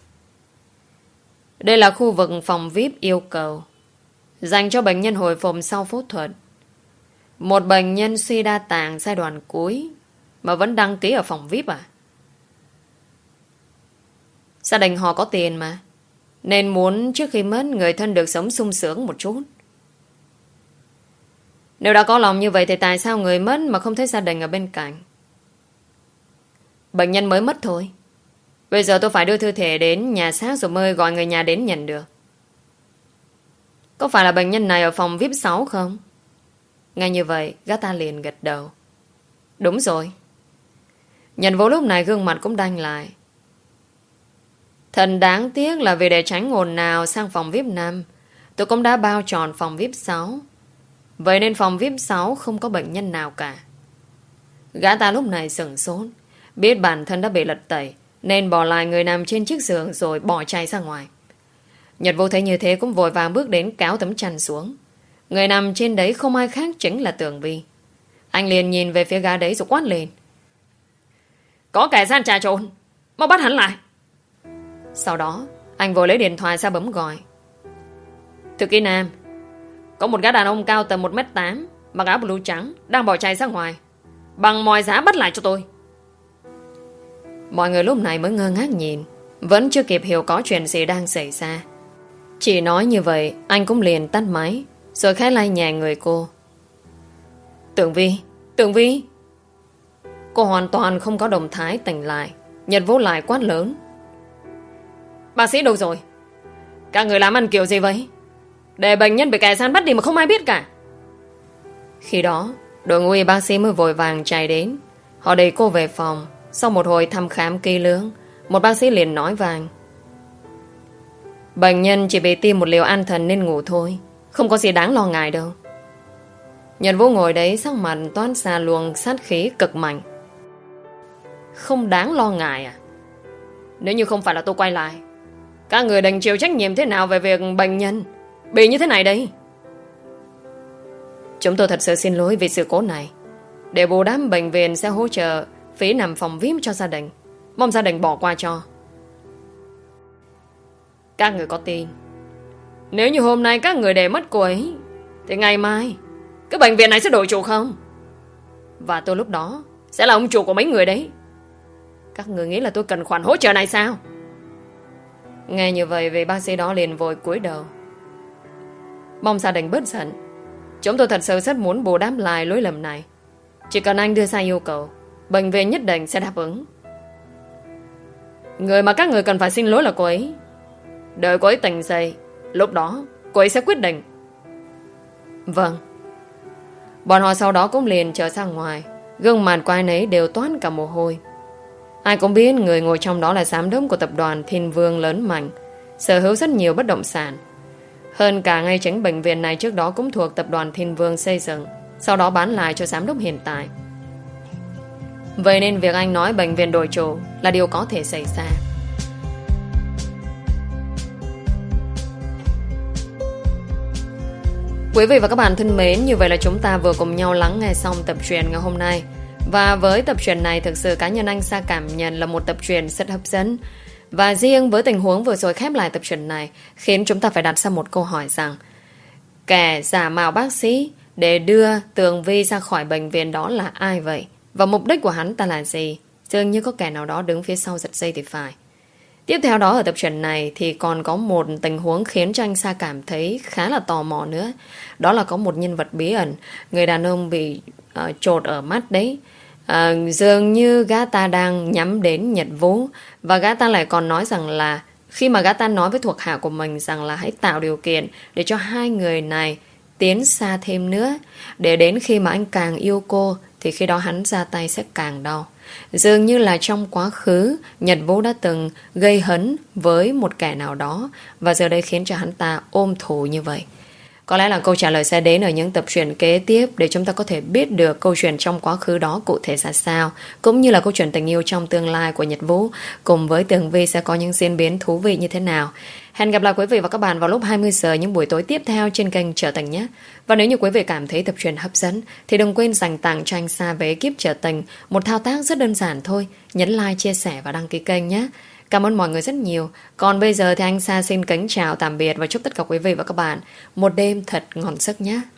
Đây là khu vực phòng vi ai pi yêu cầu, dành cho bệnh nhân hồi phục sau phẫu thuật. Một bệnh nhân suy đa tạng giai đoạn cuối mà vẫn đăng ký ở phòng vi ai pi à? Gia đình họ có tiền mà, nên muốn trước khi mất người thân được sống sung sướng một chút. Nếu đã có lòng như vậy thì tại sao người mất mà không thấy gia đình ở bên cạnh? Bệnh nhân mới mất thôi. Bây giờ tôi phải đưa thi thể đến nhà xác rồi mới gọi người nhà đến nhận được. Có phải là bệnh nhân này ở phòng vi ai pi sáu không? Ngay như vậy gã ta liền gật đầu. Đúng rồi. Nhận Vũ lúc này gương mặt cũng đanh lại. Thật đáng tiếc là vì để tránh ồn nào sang phòng vi ai pi năm, tôi cũng đã bao tròn phòng vi ai pi sáu. Vậy nên phòng vi ai pi sáu không có bệnh nhân nào cả. Gã ta lúc này sửng sốt, biết bản thân đã bị lật tẩy, nên bỏ lại người nằm trên chiếc giường rồi bỏ chạy ra ngoài. Nhật Vũ thấy như thế cũng vội vàng bước đến kéo tấm chăn xuống. Người nằm trên đấy không ai khác chính là Tường Vi. Anh liền nhìn về phía gã đấy rồi quát lên. Có kẻ gian trà trộn, mau bắt hắn lại. Sau đó anh vội lấy điện thoại ra bấm gọi. Thư ký Nam, có một gã đàn ông cao tầm một mét tám, mặc áo blue trắng, đang bỏ chạy ra ngoài. Bằng mọi giá bắt lại cho tôi. Mọi người lúc này mới ngơ ngác nhìn, vẫn chưa kịp hiểu có chuyện gì đang xảy ra. Chỉ nói như vậy anh cũng liền tắt máy, rồi khẽ lay nhẹ người cô. Tường Vi, Tường Vi. Cô hoàn toàn không có động thái tỉnh lại. Nhật Vũ lại quát lớn. Bác sĩ đâu rồi? Các người làm ăn kiểu gì vậy? Để bệnh nhân bị kẻ gian bắt đi mà không ai biết cả. Khi đó đội ngũ y bác sĩ mới vội vàng chạy đến. Họ đẩy cô về phòng. Sau một hồi thăm khám kỹ lưỡng, một bác sĩ liền nói vàng. Bệnh nhân chỉ bị tiêm một liều an thần nên ngủ thôi, không có gì đáng lo ngại đâu. Nhật Vũ ngồi đấy sắc mặt toát ra luồng sát khí cực mạnh. Không đáng lo ngại à? Nếu như không phải là tôi quay lại, các người đành chịu trách nhiệm thế nào về việc bệnh nhân bị như thế này đây? Chúng tôi thật sự xin lỗi vì sự cố này. Để bù đắp, bệnh viện sẽ hỗ trợ phí nằm phòng vi ai pi cho gia đình. Mong gia đình bỏ qua cho. Các người có tin nếu như hôm nay các người để mất cô ấy thì ngày mai cái bệnh viện này sẽ đổi chủ không? Và tôi lúc đó sẽ là ông chủ của mấy người đấy. Các người nghĩ là tôi cần khoản hỗ trợ này sao? Nghe như vậy vị bác sĩ đó liền vội cúi đầu. Mong gia đình bớt giận. Chúng tôi thật sự rất muốn bù đắp lại lỗi lầm này. Chỉ cần anh đưa ra yêu cầu, bệnh viện nhất định sẽ đáp ứng. Người mà các người cần phải xin lỗi là cô ấy. Đợi cô ấy tỉnh dậy, lúc đó cô ấy sẽ quyết định. Vâng. Bọn họ sau đó cũng liền trở ra ngoài. Gương mặt của ai nấy đều toát cả mồ hôi. Ai cũng biết người ngồi trong đó là giám đốc của tập đoàn Thiên Vương lớn mạnh, sở hữu rất nhiều bất động sản. Hơn cả ngay chính bệnh viện này trước đó cũng thuộc tập đoàn Thiên Vương xây dựng, sau đó bán lại cho giám đốc hiện tại. Vậy nên việc anh nói bệnh viện đổi chủ là điều có thể xảy ra. Quý vị và các bạn thân mến, như vậy là chúng ta vừa cùng nhau lắng nghe xong tập truyện ngày hôm nay. Và với tập truyện này, thực sự cá nhân anh Sa cảm nhận là một tập truyện rất hấp dẫn. Và riêng với tình huống vừa rồi khép lại tập truyện này, khiến chúng ta phải đặt ra một câu hỏi rằng kẻ giả mạo bác sĩ để đưa Tường Vi ra khỏi bệnh viện đó là ai vậy? Và mục đích của hắn ta là gì? Dường như có kẻ nào đó đứng phía sau giật dây thì phải. Tiếp theo đó ở tập truyện này thì còn có một tình huống khiến cho anh Sa cảm thấy khá là tò mò nữa. Đó là có một nhân vật bí ẩn, người đàn ông bị uh, chột ở mắt đấy. Uh, dường như gã ta đang nhắm đến Nhật Vũ. Và gã ta lại còn nói rằng là khi mà gã ta nói với thuộc hạ của mình rằng là hãy tạo điều kiện để cho hai người này tiến xa thêm nữa. Để đến khi mà anh càng yêu cô thì khi đó hắn ra tay sẽ càng đau. Dường như là trong quá khứ Nhật Vũ đã từng gây hấn với một kẻ nào đó, và giờ đây khiến cho hắn ta ôm thù như vậy. Có lẽ là câu trả lời sẽ đến ở những tập truyện kế tiếp, để chúng ta có thể biết được câu chuyện trong quá khứ đó cụ thể ra sao, cũng như là câu chuyện tình yêu trong tương lai của Nhật Vũ cùng với Tường Vi sẽ có những diễn biến thú vị như thế nào. Hẹn gặp lại quý vị và các bạn vào lúc hai mươi giờ những buổi tối tiếp theo trên kênh Trở Tình nhé. Và nếu như quý vị cảm thấy tập truyện hấp dẫn thì đừng quên dành tặng cho anh Sa về ekip Trở Tình một thao tác rất đơn giản thôi. Nhấn like, chia sẻ và đăng ký kênh nhé. Cảm ơn mọi người rất nhiều. Còn bây giờ thì anh Sa xin kính chào tạm biệt và chúc tất cả quý vị và các bạn một đêm thật ngon giấc nhé.